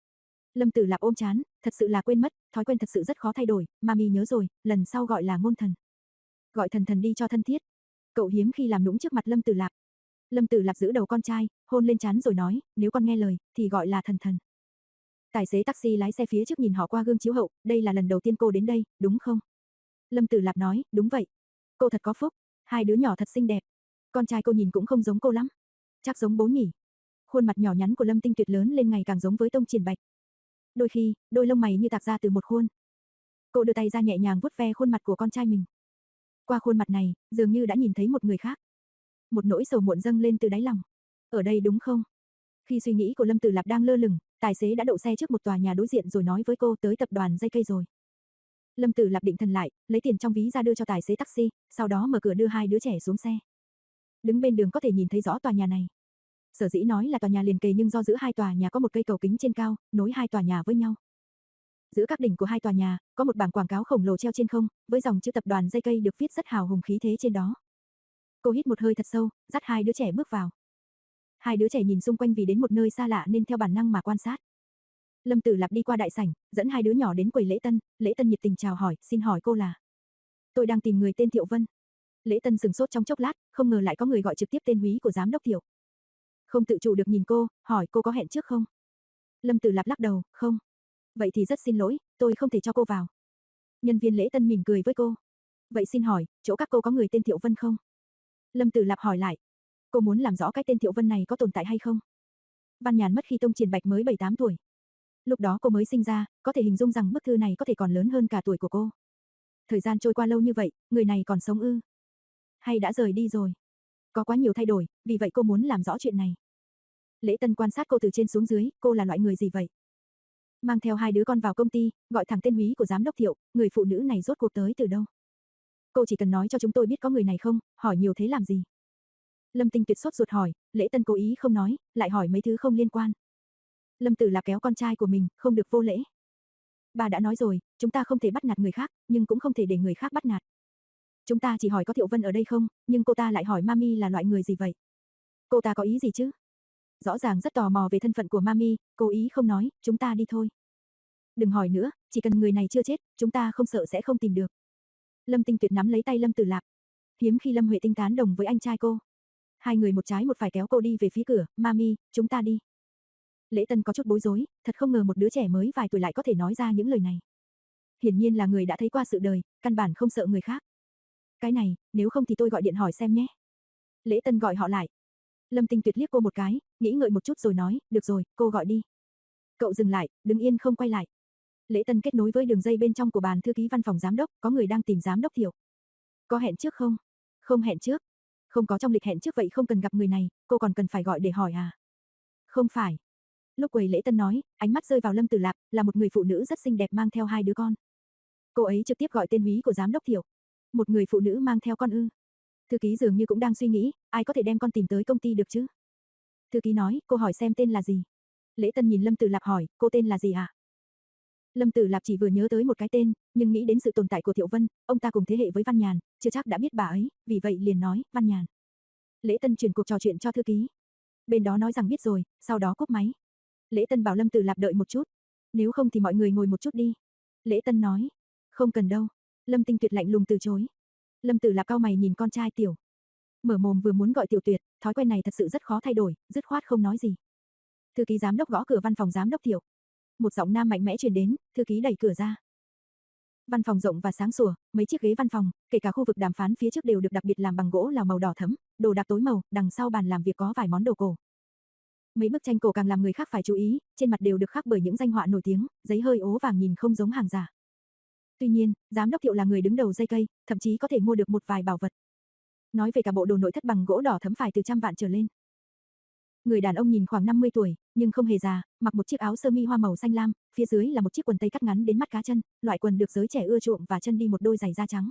Lâm Tử Lạp ôm chán, thật sự là quên mất, thói quen thật sự rất khó thay đổi, mami nhớ rồi, lần sau gọi là Ngôn Thần. Gọi Thần Thần đi cho thân thiết. Cậu hiếm khi làm nũng trước mặt Lâm Tử Lạp. Lâm Tử Lạp giữ đầu con trai, hôn lên trán rồi nói, nếu con nghe lời, thì gọi là Thần Thần. Tài xế taxi lái xe phía trước nhìn họ qua gương chiếu hậu, đây là lần đầu tiên cô đến đây, đúng không? Lâm Tử Lạp nói, đúng vậy. Cô thật có phúc, hai đứa nhỏ thật xinh đẹp. Con trai cô nhìn cũng không giống cô lắm. Chắc giống bố nhỉ. Khuôn mặt nhỏ nhắn của Lâm Tinh Tuyệt lớn lên ngày càng giống với Tông Triển Bạch. Đôi khi, đôi lông mày như tạc ra từ một khuôn. Cô đưa tay ra nhẹ nhàng vuốt ve khuôn mặt của con trai mình. Qua khuôn mặt này, dường như đã nhìn thấy một người khác. Một nỗi sầu muộn dâng lên từ đáy lòng. Ở đây đúng không? Khi suy nghĩ của Lâm Tử Lạp đang lơ lửng, tài xế đã đậu xe trước một tòa nhà đối diện rồi nói với cô tới tập đoàn dây cây rồi. Lâm Tử Lạp định thần lại, lấy tiền trong ví ra đưa cho tài xế taxi, sau đó mở cửa đưa hai đứa trẻ xuống xe. Đứng bên đường có thể nhìn thấy rõ tòa nhà này. Sở dĩ nói là tòa nhà liền kề nhưng do giữa hai tòa nhà có một cây cầu kính trên cao, nối hai tòa nhà với nhau. Giữa các đỉnh của hai tòa nhà, có một bảng quảng cáo khổng lồ treo trên không, với dòng chữ tập đoàn dây cây được viết rất hào hùng khí thế trên đó. Cô hít một hơi thật sâu, dắt hai đứa trẻ bước vào. Hai đứa trẻ nhìn xung quanh vì đến một nơi xa lạ nên theo bản năng mà quan sát. Lâm Tử Lạp đi qua đại sảnh, dẫn hai đứa nhỏ đến quầy Lễ Tân, Lễ Tân nhiệt tình chào hỏi, xin hỏi cô là? Tôi đang tìm người tên Thiệu Vân. Lễ Tân sừng sốt trong chốc lát, không ngờ lại có người gọi trực tiếp tên húy của giám đốc Thiệu. Không tự chủ được nhìn cô, hỏi cô có hẹn trước không? Lâm Tử Lạp lắc đầu, không. Vậy thì rất xin lỗi, tôi không thể cho cô vào. Nhân viên Lễ Tân mỉm cười với cô. Vậy xin hỏi, chỗ các cô có người tên Thiệu Vân không? Lâm Tử Lạp hỏi lại. Cô muốn làm rõ cái tên Thiệu Vân này có tồn tại hay không? Văn Nhàn mất khi Tông Triển Bạch mới bảy tám tuổi. Lúc đó cô mới sinh ra, có thể hình dung rằng bức thư này có thể còn lớn hơn cả tuổi của cô. Thời gian trôi qua lâu như vậy, người này còn sống ư? Hay đã rời đi rồi? Có quá nhiều thay đổi, vì vậy cô muốn làm rõ chuyện này. Lễ Tân quan sát cô từ trên xuống dưới, cô là loại người gì vậy? Mang theo hai đứa con vào công ty, gọi thẳng tên húy của giám đốc Thiệu, người phụ nữ này rốt cuộc tới từ đâu? Cô chỉ cần nói cho chúng tôi biết có người này không, hỏi nhiều thế làm gì? Lâm Tinh Tuyệt sốt ruột hỏi, Lễ Tân cố ý không nói, lại hỏi mấy thứ không liên quan. Lâm Tử Lạp kéo con trai của mình, không được vô lễ. Bà đã nói rồi, chúng ta không thể bắt nạt người khác, nhưng cũng không thể để người khác bắt nạt. Chúng ta chỉ hỏi có Thiệu Vân ở đây không, nhưng cô ta lại hỏi Mami là loại người gì vậy? Cô ta có ý gì chứ? Rõ ràng rất tò mò về thân phận của Mami, cố ý không nói, chúng ta đi thôi. Đừng hỏi nữa, chỉ cần người này chưa chết, chúng ta không sợ sẽ không tìm được. Lâm Tinh Tuyệt nắm lấy tay Lâm Tử Lạp. Hiếm khi Lâm Huệ Tinh tán đồng với anh trai cô. Hai người một trái một phải kéo cô đi về phía cửa, Mami, chúng ta đi. Lễ Tân có chút bối rối, thật không ngờ một đứa trẻ mới vài tuổi lại có thể nói ra những lời này. Hiển nhiên là người đã thấy qua sự đời, căn bản không sợ người khác. Cái này, nếu không thì tôi gọi điện hỏi xem nhé. Lễ Tân gọi họ lại. Lâm Tinh Tuyệt liếc cô một cái, nghĩ ngợi một chút rồi nói, được rồi, cô gọi đi. Cậu dừng lại, đứng yên không quay lại. Lễ Tân kết nối với đường dây bên trong của bàn thư ký văn phòng giám đốc, có người đang tìm giám đốc Thiệu. Có hẹn trước không? Không hẹn trước. Không có trong lịch hẹn trước vậy không cần gặp người này, cô còn cần phải gọi để hỏi à? Không phải. Lúc quầy Lễ Tân nói, ánh mắt rơi vào Lâm Tử Lạp, là một người phụ nữ rất xinh đẹp mang theo hai đứa con. Cô ấy trực tiếp gọi tên húy của giám đốc Thiệu. Một người phụ nữ mang theo con ư? Thư ký dường như cũng đang suy nghĩ, ai có thể đem con tìm tới công ty được chứ? Thư ký nói, cô hỏi xem tên là gì? Lễ Tân nhìn Lâm Tử Lạp hỏi, cô tên là gì ạ? À? Lâm Tử Lạp chỉ vừa nhớ tới một cái tên, nhưng nghĩ đến sự tồn tại của Thiệu Vân, ông ta cùng thế hệ với Văn Nhàn, chưa chắc đã biết bà ấy, vì vậy liền nói, Văn Nhàn. Lễ Tân chuyển cuộc trò chuyện cho thư ký. Bên đó nói rằng biết rồi, sau đó cúp máy. Lễ Tân bảo Lâm Tử Lạp đợi một chút, nếu không thì mọi người ngồi một chút đi. Lễ Tân nói, không cần đâu. Lâm Tinh Tuyệt lạnh lùng từ chối. Lâm Tử Lạp cau mày nhìn con trai Tiểu. Mở mồm vừa muốn gọi Tiểu Tuyệt, thói quen này thật sự rất khó thay đổi, dứt khoát không nói gì. Thư ký giám đốc gõ cửa văn phòng giám đốc Thiệu. Một giọng nam mạnh mẽ truyền đến, thư ký đẩy cửa ra. Văn phòng rộng và sáng sủa, mấy chiếc ghế văn phòng, kể cả khu vực đàm phán phía trước đều được đặc biệt làm bằng gỗ lào màu đỏ thẫm, đồ đạc tối màu, đằng sau bàn làm việc có vài món đồ cổ. Mấy bức tranh cổ càng làm người khác phải chú ý, trên mặt đều được khắc bởi những danh họa nổi tiếng, giấy hơi ố vàng nhìn không giống hàng giả. Tuy nhiên, giám đốc Thiệu là người đứng đầu dây cây, thậm chí có thể mua được một vài bảo vật. Nói về cả bộ đồ nội thất bằng gỗ đỏ thẫm phải từ trăm vạn trở lên. Người đàn ông nhìn khoảng năm mươi tuổi, nhưng không hề già, mặc một chiếc áo sơ mi hoa màu xanh lam, phía dưới là một chiếc quần tây cắt ngắn đến mắt cá chân, loại quần được giới trẻ ưa chuộng và chân đi một đôi giày da trắng.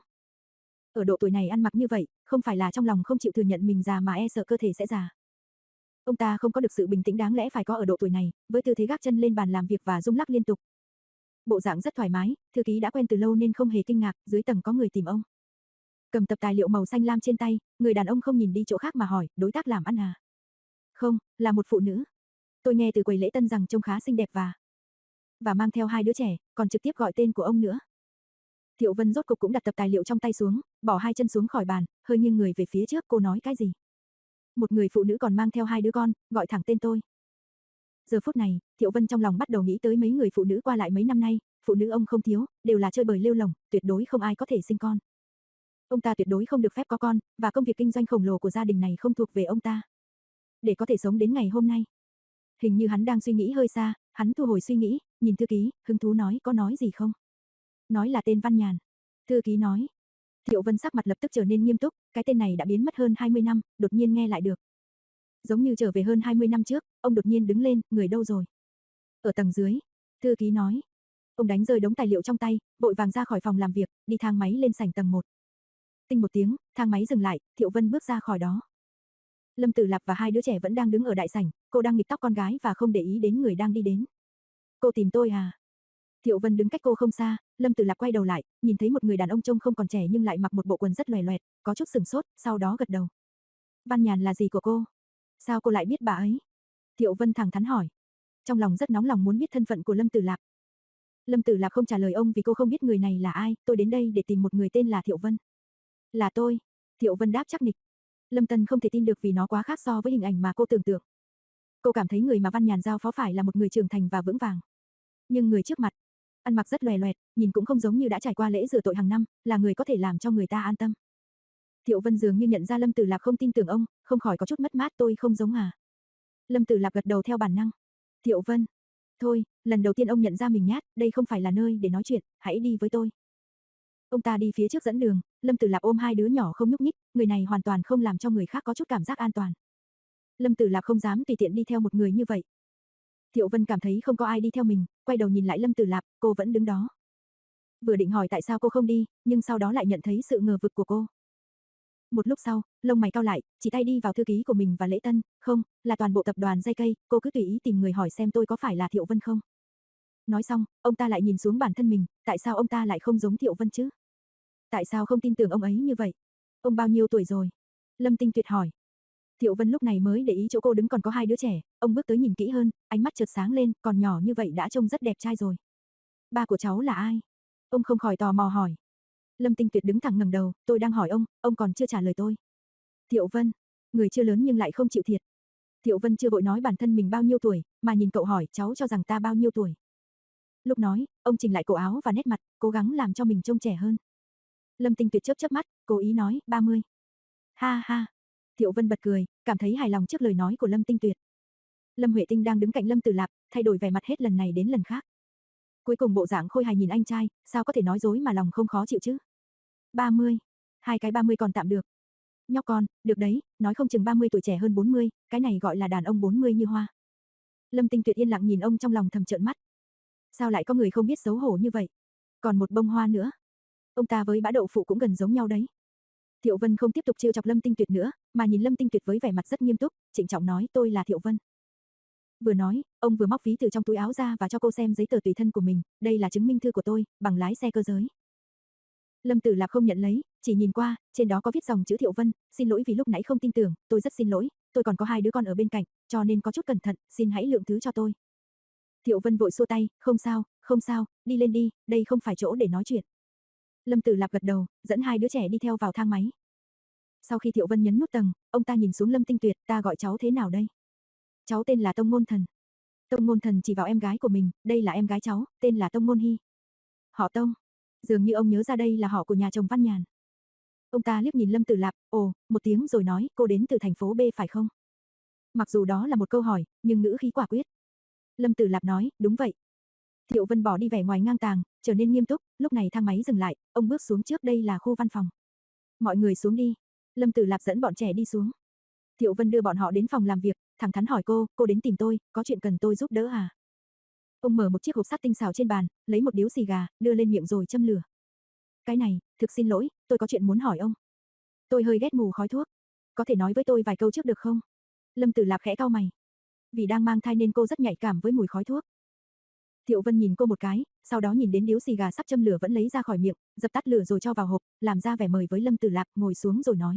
Ở độ tuổi này ăn mặc như vậy, không phải là trong lòng không chịu thừa nhận mình già mà e sợ cơ thể sẽ già. Ông ta không có được sự bình tĩnh đáng lẽ phải có ở độ tuổi này, với tư thế gác chân lên bàn làm việc và rung lắc liên tục. Bộ dạng rất thoải mái, thư ký đã quen từ lâu nên không hề kinh ngạc, dưới tầng có người tìm ông. Cầm tập tài liệu màu xanh lam trên tay, người đàn ông không nhìn đi chỗ khác mà hỏi, đối tác làm ăn à? Không, là một phụ nữ. Tôi nghe từ quầy Lễ Tân rằng trông khá xinh đẹp và và mang theo hai đứa trẻ, còn trực tiếp gọi tên của ông nữa. Thiệu Vân rốt cục cũng đặt tập tài liệu trong tay xuống, bỏ hai chân xuống khỏi bàn, hơi nghiêng người về phía trước, cô nói cái gì? Một người phụ nữ còn mang theo hai đứa con, gọi thẳng tên tôi. Giờ phút này, Thiệu Vân trong lòng bắt đầu nghĩ tới mấy người phụ nữ qua lại mấy năm nay, phụ nữ ông không thiếu, đều là chơi bời lêu lổng, tuyệt đối không ai có thể sinh con. Ông ta tuyệt đối không được phép có con, và công việc kinh doanh khổng lồ của gia đình này không thuộc về ông ta. Để có thể sống đến ngày hôm nay. Hình như hắn đang suy nghĩ hơi xa, hắn thu hồi suy nghĩ, nhìn thư ký, hứng thú nói, có nói gì không? Nói là tên Văn Nhàn. Thư ký nói. Thiệu Vân sắc mặt lập tức trở nên nghiêm túc, cái tên này đã biến mất hơn hai mươi năm, đột nhiên nghe lại được. Giống như trở về hơn hai mươi năm trước, ông đột nhiên đứng lên, người đâu rồi? Ở tầng dưới. Thư ký nói. Ông đánh rơi đống tài liệu trong tay, vội vàng ra khỏi phòng làm việc, đi thang máy lên sảnh tầng một. Tinh một tiếng, thang máy dừng lại, Thiệu Vân bước ra khỏi đó. Lâm Tử Lạp và hai đứa trẻ vẫn đang đứng ở đại sảnh, cô đang nghịch tóc con gái và không để ý đến người đang đi đến. Cô tìm tôi à? Thiệu Vân đứng cách cô không xa, Lâm Tử Lạp quay đầu lại, nhìn thấy một người đàn ông trông không còn trẻ nhưng lại mặc một bộ quần rất loè loẹt, có chút sừng sốt, sau đó gật đầu. Văn Nhàn là gì của cô? Sao cô lại biết bà ấy? Thiệu Vân thẳng thắn hỏi. Trong lòng rất nóng lòng muốn biết thân phận của Lâm Tử Lạp. Lâm Tử Lạp không trả lời ông vì cô không biết người này là ai, tôi đến đây để tìm một người tên là Thiệu Vân. Là tôi. Thiệu Vân đáp chắc nịch. Lâm Tân không thể tin được vì nó quá khác so với hình ảnh mà cô tưởng tượng. Cô cảm thấy người mà Văn Nhàn giao phó phải là một người trưởng thành và vững vàng. Nhưng người trước mặt, ăn mặc rất loè loẹt, nhìn cũng không giống như đã trải qua lễ rửa tội hàng năm, là người có thể làm cho người ta an tâm. Thiệu Vân dường như nhận ra Lâm Tử Lạp không tin tưởng ông, không khỏi có chút mất mát, tôi không giống à? Lâm Tử Lạp gật đầu theo bản năng. Thiệu Vân, thôi, lần đầu tiên ông nhận ra mình nhát, đây không phải là nơi để nói chuyện, hãy đi với tôi. Ông ta đi phía trước dẫn đường, Lâm Tử Lạp ôm hai đứa nhỏ không nhúc nhích, người này hoàn toàn không làm cho người khác có chút cảm giác an toàn. Lâm Tử Lạp không dám tùy tiện đi theo một người như vậy. Thiệu Vân cảm thấy không có ai đi theo mình, quay đầu nhìn lại Lâm Tử Lạp, cô vẫn đứng đó. Vừa định hỏi tại sao cô không đi, nhưng sau đó lại nhận thấy sự ngờ vực của cô. Một lúc sau, lông mày cau lại, chỉ tay đi vào thư ký của mình và Lễ Tân, không, là toàn bộ tập đoàn dây cây, cô cứ tùy ý tìm người hỏi xem tôi có phải là Thiệu Vân không. Nói xong, ông ta lại nhìn xuống bản thân mình, tại sao ông ta lại không giống Thiệu Vân chứ? Tại sao không tin tưởng ông ấy như vậy? Ông bao nhiêu tuổi rồi? Lâm Tinh Tuyệt hỏi. Thiệu Vân lúc này mới để ý chỗ cô đứng còn có hai đứa trẻ, ông bước tới nhìn kỹ hơn, ánh mắt chợt sáng lên, còn nhỏ như vậy đã trông rất đẹp trai rồi. Ba của cháu là ai? Ông không khỏi tò mò hỏi. Lâm Tinh Tuyệt đứng thẳng ngẩng đầu, tôi đang hỏi ông, ông còn chưa trả lời tôi. Thiệu Vân, người chưa lớn nhưng lại không chịu thiệt. Thiệu Vân chưa vội nói bản thân mình bao nhiêu tuổi, mà nhìn cậu hỏi cháu cho rằng ta bao nhiêu tuổi. Lúc nói, ông chỉnh lại cổ áo và nét mặt, cố gắng làm cho mình trông trẻ hơn. Lâm Tinh Tuyệt chớp chớp mắt, cố ý nói, ba mươi. Ha ha. Thiệu Vân bật cười, cảm thấy hài lòng trước lời nói của Lâm Tinh Tuyệt. Lâm Huệ Tinh đang đứng cạnh Lâm Tử Lạp, thay đổi vẻ mặt hết lần này đến lần khác. Cuối cùng bộ dạng khôi hài nhìn anh trai, sao có thể nói dối mà lòng không khó chịu chứ? ba mươi. Hai cái ba mươi còn tạm được. Nhóc con, được đấy, nói không chừng ba mươi tuổi trẻ hơn bốn mươi, cái này gọi là đàn ông bốn mươi như hoa. Lâm Tinh Tuyệt yên lặng nhìn ông trong lòng thầm trợn mắt. Sao lại có người không biết xấu hổ như vậy? Còn một bông hoa nữa. Ông ta với bã đậu phụ cũng gần giống nhau đấy. Thiệu Vân không tiếp tục trêu chọc Lâm Tinh Tuyệt nữa, mà nhìn Lâm Tinh Tuyệt với vẻ mặt rất nghiêm túc, trịnh trọng nói tôi là Thiệu Vân. Vừa nói, ông vừa móc ví từ trong túi áo ra và cho cô xem giấy tờ tùy thân của mình, đây là chứng minh thư của tôi, bằng lái xe cơ giới. Lâm Tử Lạp không nhận lấy, chỉ nhìn qua, trên đó có viết dòng chữ Thiệu Vân, xin lỗi vì lúc nãy không tin tưởng, tôi rất xin lỗi, tôi còn có hai đứa con ở bên cạnh, cho nên có chút cẩn thận, xin hãy lượng thứ cho tôi. Thiệu Vân vội xua tay, không sao, không sao, đi lên đi, đây không phải chỗ để nói chuyện. Lâm Tử Lạp gật đầu, dẫn hai đứa trẻ đi theo vào thang máy. Sau khi Thiệu Vân nhấn nút tầng, ông ta nhìn xuống Lâm Tinh Tuyệt, ta gọi cháu thế nào đây? Cháu tên là Tông Ngôn Thần. Tông Ngôn Thần chỉ vào em gái của mình, đây là em gái cháu, tên là Tông Ngôn Hy. Họ Tông. Dường như ông nhớ ra đây là họ của nhà chồng Văn Nhàn. Ông ta liếc nhìn Lâm Tử Lạp, ồ, một tiếng rồi nói, cô đến từ thành phố B phải không? Mặc dù đó là một câu hỏi, nhưng ngữ khí quả quyết. Lâm Tử Lạp nói, đúng vậy. Thiệu Vân bỏ đi vẻ ngoài ngang tàng, trở nên nghiêm túc, lúc này thang máy dừng lại, ông bước xuống trước, đây là khu văn phòng. Mọi người xuống đi. Lâm Tử Lạp dẫn bọn trẻ đi xuống. Thiệu Vân đưa bọn họ đến phòng làm việc, thẳng thắn hỏi cô, cô đến tìm tôi, có chuyện cần tôi giúp đỡ à? Ông mở một chiếc hộp sắt tinh xảo trên bàn, lấy một điếu xì gà, đưa lên miệng rồi châm lửa. Cái này, thực xin lỗi, tôi có chuyện muốn hỏi ông. Tôi hơi ghét mùi khói thuốc. Có thể nói với tôi vài câu trước được không? Lâm Tử Lạp khẽ cau mày. Vì đang mang thai nên cô rất nhạy cảm với mùi khói thuốc. Thiệu Vân nhìn cô một cái, sau đó nhìn đến điếu xì gà sắp châm lửa vẫn lấy ra khỏi miệng, dập tắt lửa rồi cho vào hộp, làm ra vẻ mời với Lâm Tử Lạp, ngồi xuống rồi nói.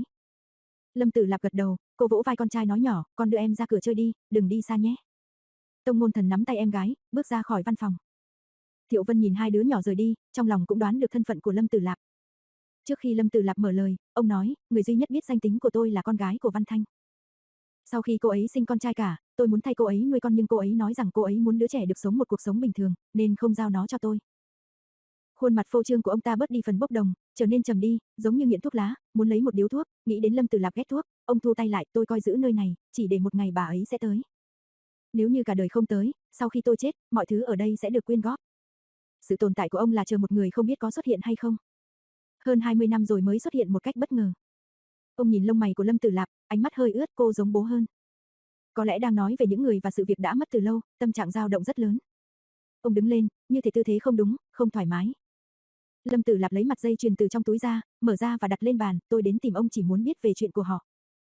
Lâm Tử Lạp gật đầu, cô vỗ vai con trai nói nhỏ, con đưa em ra cửa chơi đi, đừng đi xa nhé. Tông Ngôn Thần nắm tay em gái, bước ra khỏi văn phòng. Thiệu Vân nhìn hai đứa nhỏ rời đi, trong lòng cũng đoán được thân phận của Lâm Tử Lạp. Trước khi Lâm Tử Lạp mở lời, ông nói, người duy nhất biết danh tính của tôi là con gái của Văn Thanh. Sau khi cô ấy sinh con trai cả, tôi muốn thay cô ấy nuôi con nhưng cô ấy nói rằng cô ấy muốn đứa trẻ được sống một cuộc sống bình thường, nên không giao nó cho tôi. Khuôn mặt phô trương của ông ta bớt đi phần bốc đồng, trở nên trầm đi, giống như nghiện thuốc lá, muốn lấy một điếu thuốc, nghĩ đến Lâm Tử Lạp ghét thuốc, ông thu tay lại, tôi coi giữ nơi này, chỉ để một ngày bà ấy sẽ tới. Nếu như cả đời không tới, sau khi tôi chết, mọi thứ ở đây sẽ được quyên góp. Sự tồn tại của ông là chờ một người không biết có xuất hiện hay không. Hơn hai mươi năm rồi mới xuất hiện một cách bất ngờ. Ông nhìn lông mày của Lâm Tử Lạp, ánh mắt hơi ướt, cô giống bố hơn. Có lẽ đang nói về những người và sự việc đã mất từ lâu, tâm trạng dao động rất lớn. Ông đứng lên, như thể tư thế không đúng, không thoải mái. Lâm Tử Lạp lấy mặt dây chuyền từ trong túi ra, mở ra và đặt lên bàn, tôi đến tìm ông chỉ muốn biết về chuyện của họ.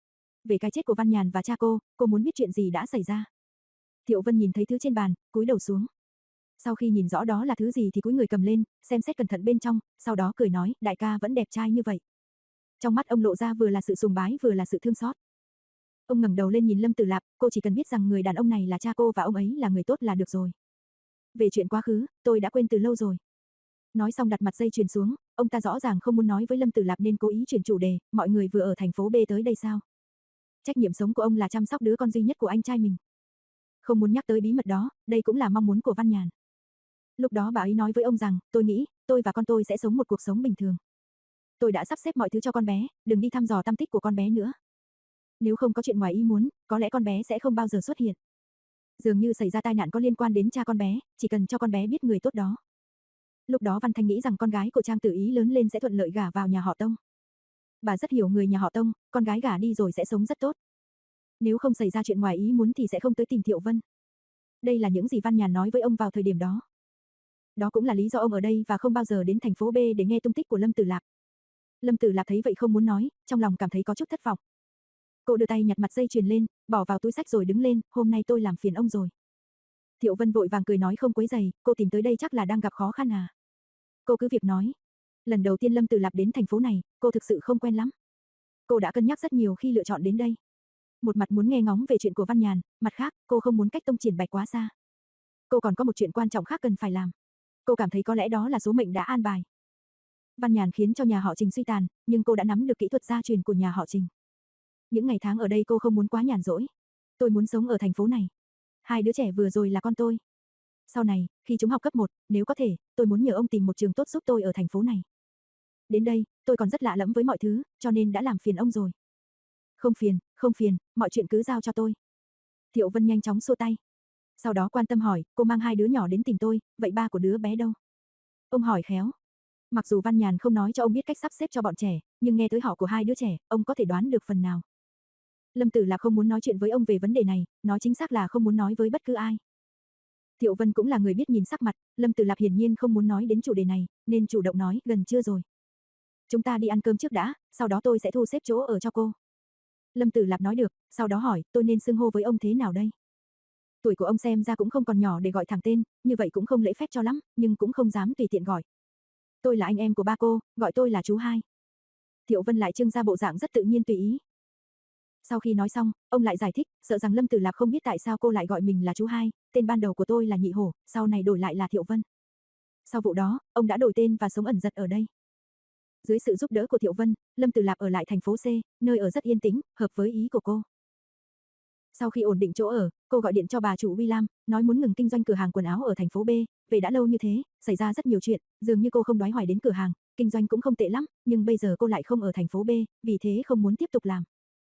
Về cái chết của Văn Nhàn và cha cô, cô muốn biết chuyện gì đã xảy ra. Thiệu Vân nhìn thấy thứ trên bàn, cúi đầu xuống. Sau khi nhìn rõ đó là thứ gì thì cúi người cầm lên, xem xét cẩn thận bên trong, sau đó cười nói, đại ca vẫn đẹp trai như vậy. Trong mắt ông lộ ra vừa là sự sùng bái vừa là sự thương xót. Ông ngẩng đầu lên nhìn Lâm Tử Lạp, cô chỉ cần biết rằng người đàn ông này là cha cô và ông ấy là người tốt là được rồi. Về chuyện quá khứ, tôi đã quên từ lâu rồi. Nói xong đặt mặt dây chuyền xuống, ông ta rõ ràng không muốn nói với Lâm Tử Lạp nên cố ý chuyển chủ đề, mọi người vừa ở thành phố B tới đây sao? Trách nhiệm sống của ông là chăm sóc đứa con duy nhất của anh trai mình. Không muốn nhắc tới bí mật đó, đây cũng là mong muốn của Văn Nhàn. Lúc đó bà ấy nói với ông rằng, tôi nghĩ, tôi và con tôi sẽ sống một cuộc sống bình thường. Tôi đã sắp xếp mọi thứ cho con bé, đừng đi thăm dò tăm tích của con bé nữa. Nếu không có chuyện ngoài ý muốn, có lẽ con bé sẽ không bao giờ xuất hiện. Dường như xảy ra tai nạn có liên quan đến cha con bé, chỉ cần cho con bé biết người tốt đó. Lúc đó Văn Thanh nghĩ rằng con gái của Trang Tử Ý lớn lên sẽ thuận lợi gả vào nhà họ Tông. Bà rất hiểu người nhà họ Tông, con gái gả đi rồi sẽ sống rất tốt. Nếu không xảy ra chuyện ngoài ý muốn thì sẽ không tới tìm Thiệu Vân. Đây là những gì Văn Nhàn nói với ông vào thời điểm đó. Đó cũng là lý do ông ở đây và không bao giờ đến thành phố B để nghe tung tích của Lâm Tử Lạp. Lâm Tử Lạp thấy vậy không muốn nói, trong lòng cảm thấy có chút thất vọng. Cô đưa tay nhặt mặt dây chuyền lên, bỏ vào túi sách rồi đứng lên, hôm nay tôi làm phiền ông rồi. Thiệu Vân vội vàng cười nói không quấy rầy, cô tìm tới đây chắc là đang gặp khó khăn à. Cô cứ việc nói. Lần đầu tiên Lâm Tử Lạp đến thành phố này, cô thực sự không quen lắm. Cô đã cân nhắc rất nhiều khi lựa chọn đến đây. Một mặt muốn nghe ngóng về chuyện của Văn Nhàn, mặt khác, cô không muốn cách Tông Triển Bạch quá xa. Cô còn có một chuyện quan trọng khác cần phải làm. Cô cảm thấy có lẽ đó là số mệnh đã an bài. Văn Nhàn khiến cho nhà họ Trình suy tàn, nhưng cô đã nắm được kỹ thuật gia truyền của nhà họ Trình. Những ngày tháng ở đây cô không muốn quá nhàn rỗi. Tôi muốn sống ở thành phố này. Hai đứa trẻ vừa rồi là con tôi. Sau này, khi chúng học cấp một, nếu có thể, tôi muốn nhờ ông tìm một trường tốt giúp tôi ở thành phố này. Đến đây, tôi còn rất lạ lẫm với mọi thứ, cho nên đã làm phiền ông rồi. Không phiền, không phiền, mọi chuyện cứ giao cho tôi. Thiệu Vân nhanh chóng xua tay. Sau đó quan tâm hỏi, cô mang hai đứa nhỏ đến tìm tôi, vậy ba của đứa bé đâu? Ông hỏi khéo. Mặc dù Văn Nhàn không nói cho ông biết cách sắp xếp cho bọn trẻ, nhưng nghe tới họ của hai đứa trẻ, ông có thể đoán được phần nào. Lâm Tử Lạp không muốn nói chuyện với ông về vấn đề này, nói chính xác là không muốn nói với bất cứ ai. Thiệu Vân cũng là người biết nhìn sắc mặt, Lâm Tử Lạp hiển nhiên không muốn nói đến chủ đề này, nên chủ động nói, gần trưa rồi. Chúng ta đi ăn cơm trước đã, sau đó tôi sẽ thu xếp chỗ ở cho cô. Lâm Tử Lạp nói được, sau đó hỏi, tôi nên xưng hô với ông thế nào đây? Tuổi của ông xem ra cũng không còn nhỏ để gọi thẳng tên, như vậy cũng không lễ phép cho lắm, nhưng cũng không dám tùy tiện gọi. Tôi là anh em của ba cô, gọi tôi là chú hai. Thiệu Vân lại trưng ra bộ dạng rất tự nhiên tùy ý. Sau khi nói xong, ông lại giải thích, sợ rằng Lâm Tử Lạp không biết tại sao cô lại gọi mình là chú hai, tên ban đầu của tôi là Nhị Hổ, sau này đổi lại là Thiệu Vân. Sau vụ đó, ông đã đổi tên và sống ẩn dật ở đây. Dưới sự giúp đỡ của Thiệu Vân, Lâm Tử Lạp ở lại thành phố C, nơi ở rất yên tĩnh, hợp với ý của cô. Sau khi ổn định chỗ ở, cô gọi điện cho bà chủ William, nói muốn ngừng kinh doanh cửa hàng quần áo ở thành phố B, về đã lâu như thế, xảy ra rất nhiều chuyện, dường như cô không đoái hoài đến cửa hàng, kinh doanh cũng không tệ lắm, nhưng bây giờ cô lại không ở thành phố B, vì thế không muốn tiếp tục làm.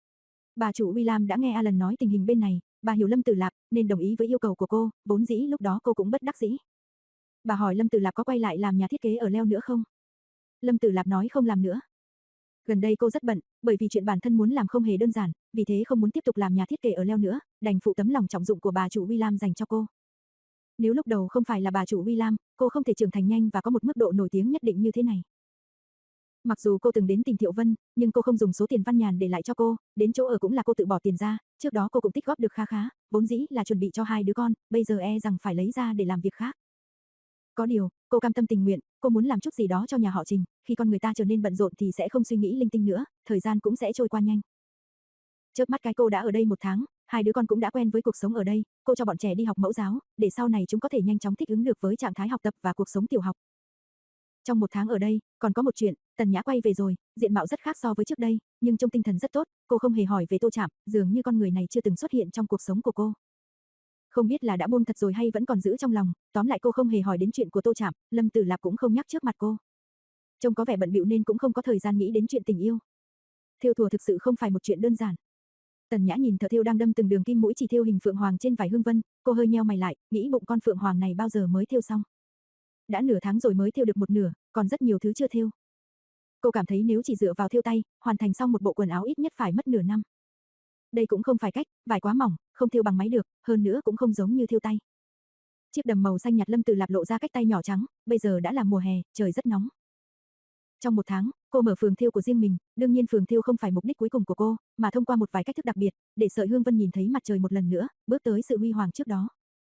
Bà chủ William đã nghe Alan nói tình hình bên này, bà hiểu Lâm Tử Lạp, nên đồng ý với yêu cầu của cô, vốn dĩ lúc đó cô cũng bất đắc dĩ. Bà hỏi Lâm Tử Lạp có quay lại làm nhà thiết kế ở Leo nữa không? Lâm Tử Lạp nói không làm nữa. Gần đây cô rất bận, bởi vì chuyện bản thân muốn làm không hề đơn giản, vì thế không muốn tiếp tục làm nhà thiết kế ở Leo nữa, đành phụ tấm lòng trọng dụng của bà chủ William dành cho cô. Nếu lúc đầu không phải là bà chủ William, cô không thể trưởng thành nhanh và có một mức độ nổi tiếng nhất định như thế này. Mặc dù cô từng đến tìm Thiệu Vân, nhưng cô không dùng số tiền Văn Nhàn để lại cho cô, đến chỗ ở cũng là cô tự bỏ tiền ra, trước đó cô cũng tích góp được khá khá, vốn dĩ là chuẩn bị cho hai đứa con, bây giờ e rằng phải lấy ra để làm việc khác. Có điều, cô cam tâm tình nguyện, cô muốn làm chút gì đó cho nhà họ Trình, khi con người ta trở nên bận rộn thì sẽ không suy nghĩ linh tinh nữa, thời gian cũng sẽ trôi qua nhanh. Chớp mắt cái cô đã ở đây một tháng, hai đứa con cũng đã quen với cuộc sống ở đây, cô cho bọn trẻ đi học mẫu giáo, để sau này chúng có thể nhanh chóng thích ứng được với trạng thái học tập và cuộc sống tiểu học. Trong một tháng ở đây, còn có một chuyện, Tần Nhã quay về rồi, diện mạo rất khác so với trước đây, nhưng trong tinh thần rất tốt, cô không hề hỏi về Tô Trạm, dường như con người này chưa từng xuất hiện trong cuộc sống của cô. Không biết là đã buông thật rồi hay vẫn còn giữ trong lòng, tóm lại cô không hề hỏi đến chuyện của Tô Trạm, Lâm Tử Lạp cũng không nhắc trước mặt cô. Trông có vẻ bận bịu nên cũng không có thời gian nghĩ đến chuyện tình yêu. Thêu thùa thực sự không phải một chuyện đơn giản. Tần Nhã nhìn thợ thêu đang đâm từng đường kim mũi chỉ thêu hình phượng hoàng trên vải hương vân, cô hơi nheo mày lại, nghĩ bụng con phượng hoàng này bao giờ mới thêu xong. Đã nửa tháng rồi mới thêu được một nửa, còn rất nhiều thứ chưa thêu. Cô cảm thấy nếu chỉ dựa vào thêu tay, hoàn thành xong một bộ quần áo ít nhất phải mất nửa năm. Đây cũng không phải cách, vải quá mỏng, không thêu bằng máy được, hơn nữa cũng không giống như thêu tay. Chiếc đầm màu xanh nhạt Lâm Tử Lạp lộ ra cách tay nhỏ trắng, bây giờ đã là mùa hè, trời rất nóng. Trong một tháng, cô mở phường thêu của riêng mình, đương nhiên phường thêu không phải mục đích cuối cùng của cô, mà thông qua một vài cách thức đặc biệt, để sợi hương vân nhìn thấy mặt trời một lần nữa, bước tới sự huy hoàng trước đó.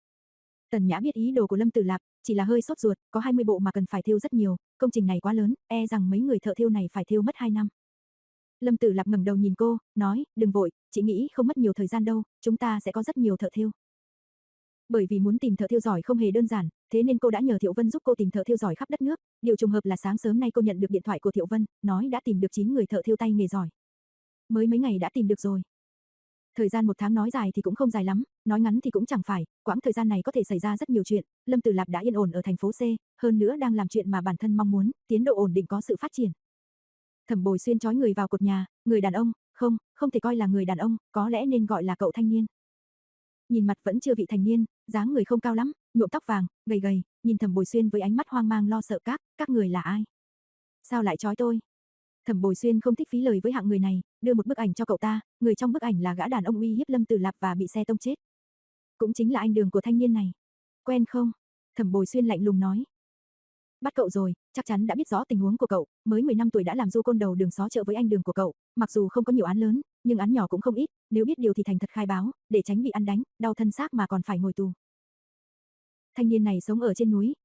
Tần Nhã biết ý đồ của Lâm Tử Lạp, chỉ là hơi sốt ruột, có hai mươi bộ mà cần phải thêu rất nhiều, công trình này quá lớn, e rằng mấy người thợ thêu này phải thêu mất hai năm. Lâm Tử Lạp ngẩng đầu nhìn cô, nói, đừng vội, chị nghĩ không mất nhiều thời gian đâu, chúng ta sẽ có rất nhiều thợ thêu. Bởi vì muốn tìm thợ thêu giỏi không hề đơn giản, thế nên cô đã nhờ Thiệu Vân giúp cô tìm thợ thêu giỏi khắp đất nước, điều trùng hợp là sáng sớm nay cô nhận được điện thoại của Thiệu Vân, nói đã tìm được chín người thợ thêu tay nghề giỏi. Mới mấy ngày đã tìm được rồi. Thời gian một tháng nói dài thì cũng không dài lắm, nói ngắn thì cũng chẳng phải, quãng thời gian này có thể xảy ra rất nhiều chuyện, Lâm Tử Lạp đã yên ổn ở thành phố C, hơn nữa đang làm chuyện mà bản thân mong muốn, tiến độ ổn định có sự phát triển. Thẩm Bồi Xuyên trói người vào cột nhà, người đàn ông, không, không thể coi là người đàn ông, có lẽ nên gọi là cậu thanh niên. Nhìn mặt vẫn chưa vị thành niên, dáng người không cao lắm, nhuộm tóc vàng, gầy gầy, nhìn Thẩm Bồi Xuyên với ánh mắt hoang mang lo sợ các, các người là ai? Sao lại trói tôi? Thẩm Bồi Xuyên không thích phí lời với hạng người này, đưa một bức ảnh cho cậu ta, người trong bức ảnh là gã đàn ông uy hiếp Lâm Tử Lạp và bị xe tông chết. Cũng chính là anh Đường của thanh niên này. Quen không? Thẩm Bồi Xuyên lạnh lùng nói. Bắt cậu rồi, chắc chắn đã biết rõ tình huống của cậu, mới mười năm tuổi đã làm du côn đầu đường xó chợ với anh Đường của cậu, mặc dù không có nhiều án lớn, nhưng án nhỏ cũng không ít, nếu biết điều thì thành thật khai báo, để tránh bị ăn đánh, đau thân xác mà còn phải ngồi tù. Thanh niên này sống ở trên núi,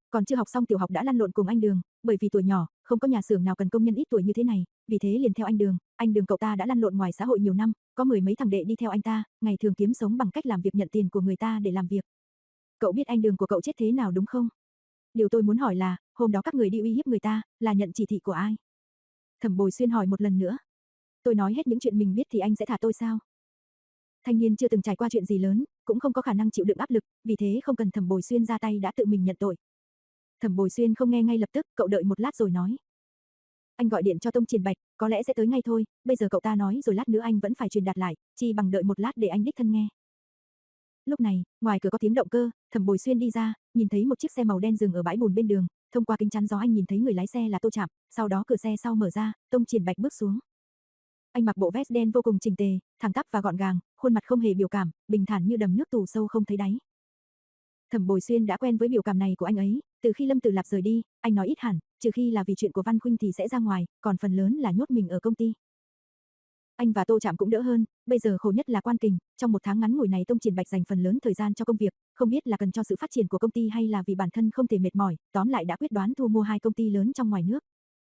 Còn chưa học xong tiểu học đã lăn lộn cùng anh Đường, bởi vì tuổi nhỏ, không có nhà xưởng nào cần công nhân ít tuổi như thế này, vì thế liền theo anh Đường, anh Đường cậu ta đã lăn lộn ngoài xã hội nhiều năm, có mười mấy thằng đệ đi theo anh ta, ngày thường kiếm sống bằng cách làm việc nhận tiền của người ta để làm việc. Cậu biết anh Đường của cậu chết thế nào đúng không? Điều tôi muốn hỏi là, hôm đó các người đi uy hiếp người ta, là nhận chỉ thị của ai? Thẩm Bồi Xuyên hỏi một lần nữa. Tôi nói hết những chuyện mình biết thì anh sẽ thả tôi sao? Thanh niên chưa từng trải qua chuyện gì lớn, cũng không có khả năng chịu đựng áp lực, vì thế không cần Thẩm Bồi Xuyên ra tay đã tự mình nhận tội. Thẩm Bồi Xuyên không nghe ngay lập tức, cậu đợi một lát rồi nói. Anh gọi điện cho Tông Triển Bạch, có lẽ sẽ tới ngay thôi, bây giờ cậu ta nói rồi lát nữa anh vẫn phải truyền đạt lại, chi bằng đợi một lát để anh đích thân nghe. Lúc này, ngoài cửa có tiếng động cơ, Thẩm Bồi Xuyên đi ra, nhìn thấy một chiếc xe màu đen dừng ở bãi bùn bên đường, thông qua kính chắn gió anh nhìn thấy người lái xe là Tô Trạm, sau đó cửa xe sau mở ra, Tông Triển Bạch bước xuống. Anh mặc bộ vest đen vô cùng chỉnh tề, thẳng tắp và gọn gàng, khuôn mặt không hề biểu cảm, bình thản như đầm nước tù sâu không thấy đáy. Thẩm Bồi Xuyên đã quen với biểu cảm này của anh ấy, từ khi Lâm Tử Lạp rời đi, anh nói ít hẳn, trừ khi là vì chuyện của Văn Khuynh thì sẽ ra ngoài, còn phần lớn là nhốt mình ở công ty. Anh và Tô Trạm cũng đỡ hơn, bây giờ khổ nhất là Quan Kình, trong một tháng ngắn ngủi này Tông Triển Bạch dành phần lớn thời gian cho công việc, không biết là cần cho sự phát triển của công ty hay là vì bản thân không thể mệt mỏi, tóm lại đã quyết đoán thu mua hai công ty lớn trong ngoài nước.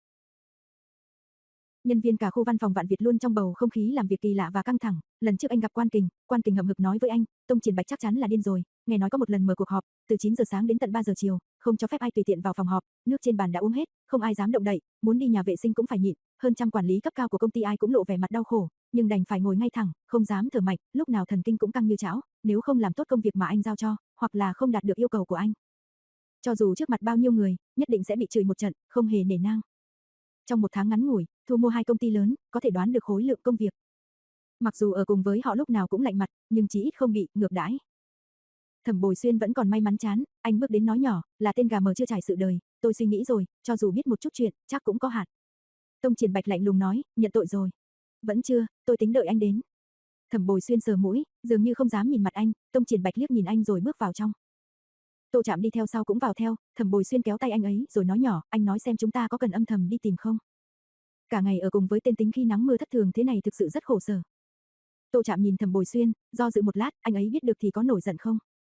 Nhân viên cả khu văn phòng Vạn Việt luôn trong bầu không khí làm việc kỳ lạ và căng thẳng, lần trước anh gặp Quan Kình, Quan Kình hậm hực nói với anh, Tông Triển Bạch chắc chắn là điên rồi, nghe nói có một lần mở cuộc họp, từ chín giờ sáng đến tận ba giờ chiều, không cho phép ai tùy tiện vào phòng họp, nước trên bàn đã uống hết, không ai dám động đậy, muốn đi nhà vệ sinh cũng phải nhịn, hơn trăm quản lý cấp cao của công ty ai cũng lộ vẻ mặt đau khổ, nhưng đành phải ngồi ngay thẳng, không dám thở mạnh, lúc nào thần kinh cũng căng như chảo, nếu không làm tốt công việc mà anh giao cho, hoặc là không đạt được yêu cầu của anh. Cho dù trước mặt bao nhiêu người, nhất định sẽ bị chửi một trận, không hề nể nang. Trong một tháng ngắn ngủi, thu mua hai công ty lớn, có thể đoán được khối lượng công việc. Mặc dù ở cùng với họ lúc nào cũng lạnh mặt, nhưng chí ít không bị ngược đãi. Thẩm Bồi Xuyên vẫn còn may mắn chán, anh bước đến nói nhỏ, là tên gà mờ chưa trải sự đời, tôi suy nghĩ rồi, cho dù biết một chút chuyện, chắc cũng có hạn. Tông Triển Bạch lạnh lùng nói, nhận tội rồi. Vẫn chưa, tôi tính đợi anh đến. Thẩm Bồi Xuyên sờ mũi, dường như không dám nhìn mặt anh, Tông Triển Bạch liếc nhìn anh rồi bước vào trong. Tô Trạm đi theo sau cũng vào theo, Thẩm Bồi Xuyên kéo tay anh ấy rồi nói nhỏ, anh nói xem chúng ta có cần âm thầm đi tìm không? Cả ngày ở cùng với tên tính khi nắng mưa thất thường thế này thực sự rất khổ sở. Tô Trạm nhìn Thẩm Bồi Xuyên, do dự một lát, anh ấy biết được thì có nổi giận không?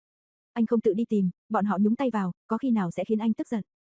Anh không tự đi tìm, bọn họ nhúng tay vào, có khi nào sẽ khiến anh tức giận.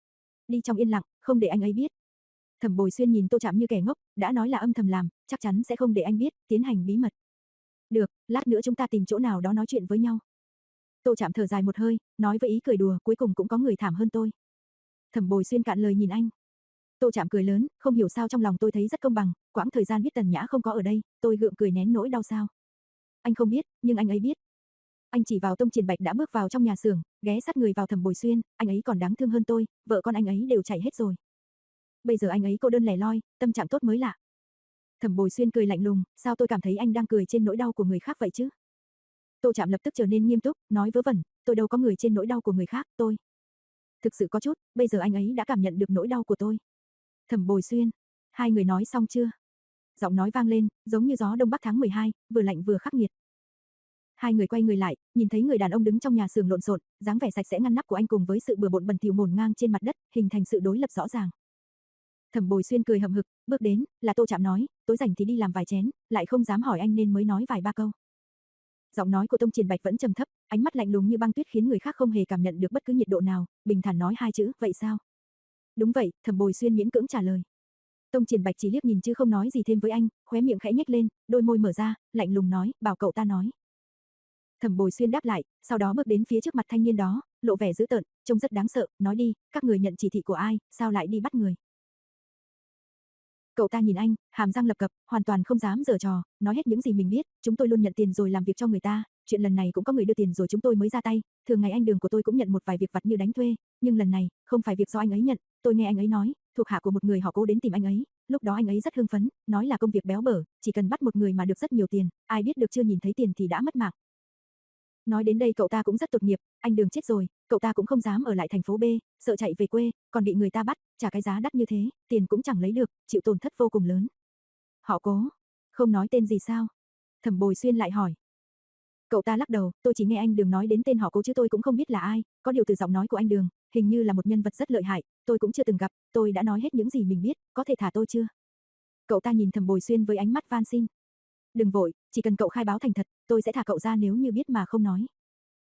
Đi trong yên lặng, không để anh ấy biết. Thẩm Bồi Xuyên nhìn Tô Trạm như kẻ ngốc, đã nói là âm thầm làm, chắc chắn sẽ không để anh biết, tiến hành bí mật. Được, lát nữa chúng ta tìm chỗ nào đó nói chuyện với nhau. Tô Trạm thở dài một hơi, nói với ý cười đùa, cuối cùng cũng có người thảm hơn tôi. Thẩm Bồi Xuyên cạn lời nhìn anh. Tô Trạm cười lớn, không hiểu sao trong lòng tôi thấy rất công bằng, quãng thời gian biết Tần Nhã không có ở đây, tôi gượng cười nén nỗi đau sao. Anh không biết, nhưng anh ấy biết. Anh chỉ vào Tông Triển Bạch đã bước vào trong nhà xưởng, ghé sát người vào Thẩm Bồi Xuyên, anh ấy còn đáng thương hơn tôi, vợ con anh ấy đều chạy hết rồi. Bây giờ anh ấy cô đơn lẻ loi, tâm trạng tốt mới lạ. Thẩm Bồi Xuyên cười lạnh lùng, sao tôi cảm thấy anh đang cười trên nỗi đau của người khác vậy chứ? Tô Trạm lập tức trở nên nghiêm túc, nói vớ vẩn, tôi đâu có người trên nỗi đau của người khác, tôi. Thực sự có chút, bây giờ anh ấy đã cảm nhận được nỗi đau của tôi. Thẩm Bồi Xuyên, hai người nói xong chưa? Giọng nói vang lên, giống như gió đông bắc tháng mười hai, vừa lạnh vừa khắc nghiệt. Hai người quay người lại, nhìn thấy người đàn ông đứng trong nhà xưởng lộn xộn, dáng vẻ sạch sẽ ngăn nắp của anh cùng với sự bừa bộn bẩn thỉu ngổn ngang trên mặt đất, hình thành sự đối lập rõ ràng. Thẩm Bồi Xuyên cười hậm hực, bước đến, là Tô Trạm nói, tối rảnh thì đi làm vài chén, lại không dám hỏi anh nên mới nói vài ba câu. Giọng nói của Tông Triển Bạch vẫn trầm thấp, ánh mắt lạnh lùng như băng tuyết khiến người khác không hề cảm nhận được bất cứ nhiệt độ nào, bình thản nói hai chữ, vậy sao? Đúng vậy, Thẩm Bồi Xuyên miễn cưỡng trả lời. Tông Triển Bạch chỉ liếc nhìn chứ không nói gì thêm với anh, khóe miệng khẽ nhếch lên, đôi môi mở ra, lạnh lùng nói, bảo cậu ta nói. Thẩm Bồi Xuyên đáp lại, sau đó bước đến phía trước mặt thanh niên đó, lộ vẻ dữ tợn, trông rất đáng sợ, nói đi, các người nhận chỉ thị của ai, sao lại đi bắt người? Cậu ta nhìn anh, hàm răng lập cập, hoàn toàn không dám giở trò, nói hết những gì mình biết, chúng tôi luôn nhận tiền rồi làm việc cho người ta, chuyện lần này cũng có người đưa tiền rồi chúng tôi mới ra tay, thường ngày anh Đường của tôi cũng nhận một vài việc vặt như đánh thuê, nhưng lần này, không phải việc do anh ấy nhận, tôi nghe anh ấy nói, thuộc hạ của một người họ Cố đến tìm anh ấy, lúc đó anh ấy rất hưng phấn, nói là công việc béo bở, chỉ cần bắt một người mà được rất nhiều tiền, ai biết được chưa nhìn thấy tiền thì đã mất mạng. Nói đến đây cậu ta cũng rất tội nghiệp, anh Đường chết rồi, cậu ta cũng không dám ở lại thành phố B, sợ chạy về quê, còn bị người ta bắt, trả cái giá đắt như thế, tiền cũng chẳng lấy được, chịu tổn thất vô cùng lớn. Họ Cố, không nói tên gì sao? Thẩm Bồi Xuyên lại hỏi. Cậu ta lắc đầu, tôi chỉ nghe anh Đường nói đến tên họ Cố chứ tôi cũng không biết là ai, có điều từ giọng nói của anh Đường, hình như là một nhân vật rất lợi hại, tôi cũng chưa từng gặp, tôi đã nói hết những gì mình biết, có thể thả tôi chưa? Cậu ta nhìn Thẩm Bồi Xuyên với ánh mắt van xin. Đừng vội, chỉ cần cậu khai báo thành thật, tôi sẽ thả cậu ra nếu như biết mà không nói.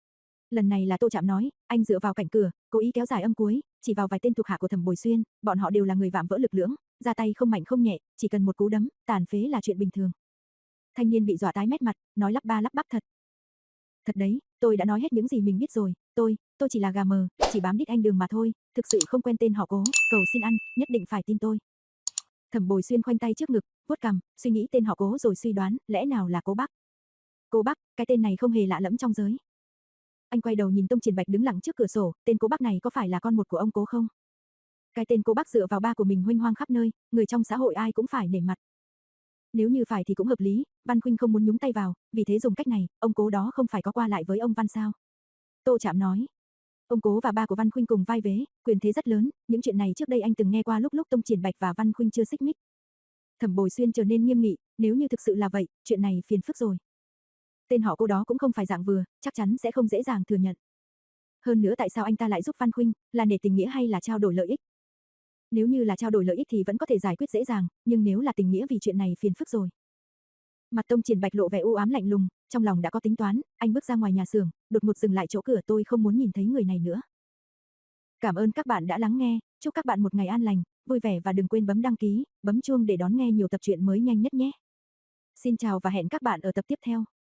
Lần này là Tô Trạm nói, anh dựa vào cạnh cửa, cố ý kéo dài âm cuối, chỉ vào vài tên thuộc hạ của Thẩm Bồi Xuyên, bọn họ đều là người vạm vỡ lực lưỡng, ra tay không mạnh không nhẹ, chỉ cần một cú đấm, tàn phế là chuyện bình thường. Thanh niên bị dọa tái mét mặt, nói lắp ba lắp bắp thật. Thật đấy, tôi đã nói hết những gì mình biết rồi, tôi, tôi chỉ là gà mờ, chỉ bám đít anh Đường mà thôi, thực sự không quen tên họ Cố, cầu xin ăn, nhất định phải tin tôi. Thẩm Bồi Xuyên khoanh tay trước ngực, vuốt cằm, suy nghĩ tên họ Cố rồi suy đoán, lẽ nào là Cố Bắc. Cố Bắc, cái tên này không hề lạ lẫm trong giới. Anh quay đầu nhìn Tông Triển Bạch đứng lặng trước cửa sổ, tên Cố Bắc này có phải là con một của ông Cố không? Cái tên Cố Bắc dựa vào ba của mình huênh hoang khắp nơi, người trong xã hội ai cũng phải nể mặt. Nếu như phải thì cũng hợp lý, Văn Khuynh không muốn nhúng tay vào, vì thế dùng cách này, ông Cố đó không phải có qua lại với ông Văn sao? Tô Trạm nói. Ông Cố và ba của Văn Khuynh cùng vai vế, quyền thế rất lớn, những chuyện này trước đây anh từng nghe qua lúc lúc Tông Triển Bạch và Văn Khuynh chưa xích mích. Thẩm Bồi Xuyên trở nên nghiêm nghị, nếu như thực sự là vậy, chuyện này phiền phức rồi. Tên họ Cô đó cũng không phải dạng vừa, chắc chắn sẽ không dễ dàng thừa nhận. Hơn nữa tại sao anh ta lại giúp Văn Khuynh, là nể tình nghĩa hay là trao đổi lợi ích? Nếu như là trao đổi lợi ích thì vẫn có thể giải quyết dễ dàng, nhưng nếu là tình nghĩa vì chuyện này phiền phức rồi. Mặt Tông Triển Bạch lộ vẻ u ám lạnh lùng, trong lòng đã có tính toán, anh bước ra ngoài nhà xưởng, đột ngột dừng lại chỗ cửa, tôi không muốn nhìn thấy người này nữa. Cảm ơn các bạn đã lắng nghe, chúc các bạn một ngày an lành, vui vẻ và đừng quên bấm đăng ký, bấm chuông để đón nghe nhiều tập truyện mới nhanh nhất nhé. Xin chào và hẹn các bạn ở tập tiếp theo.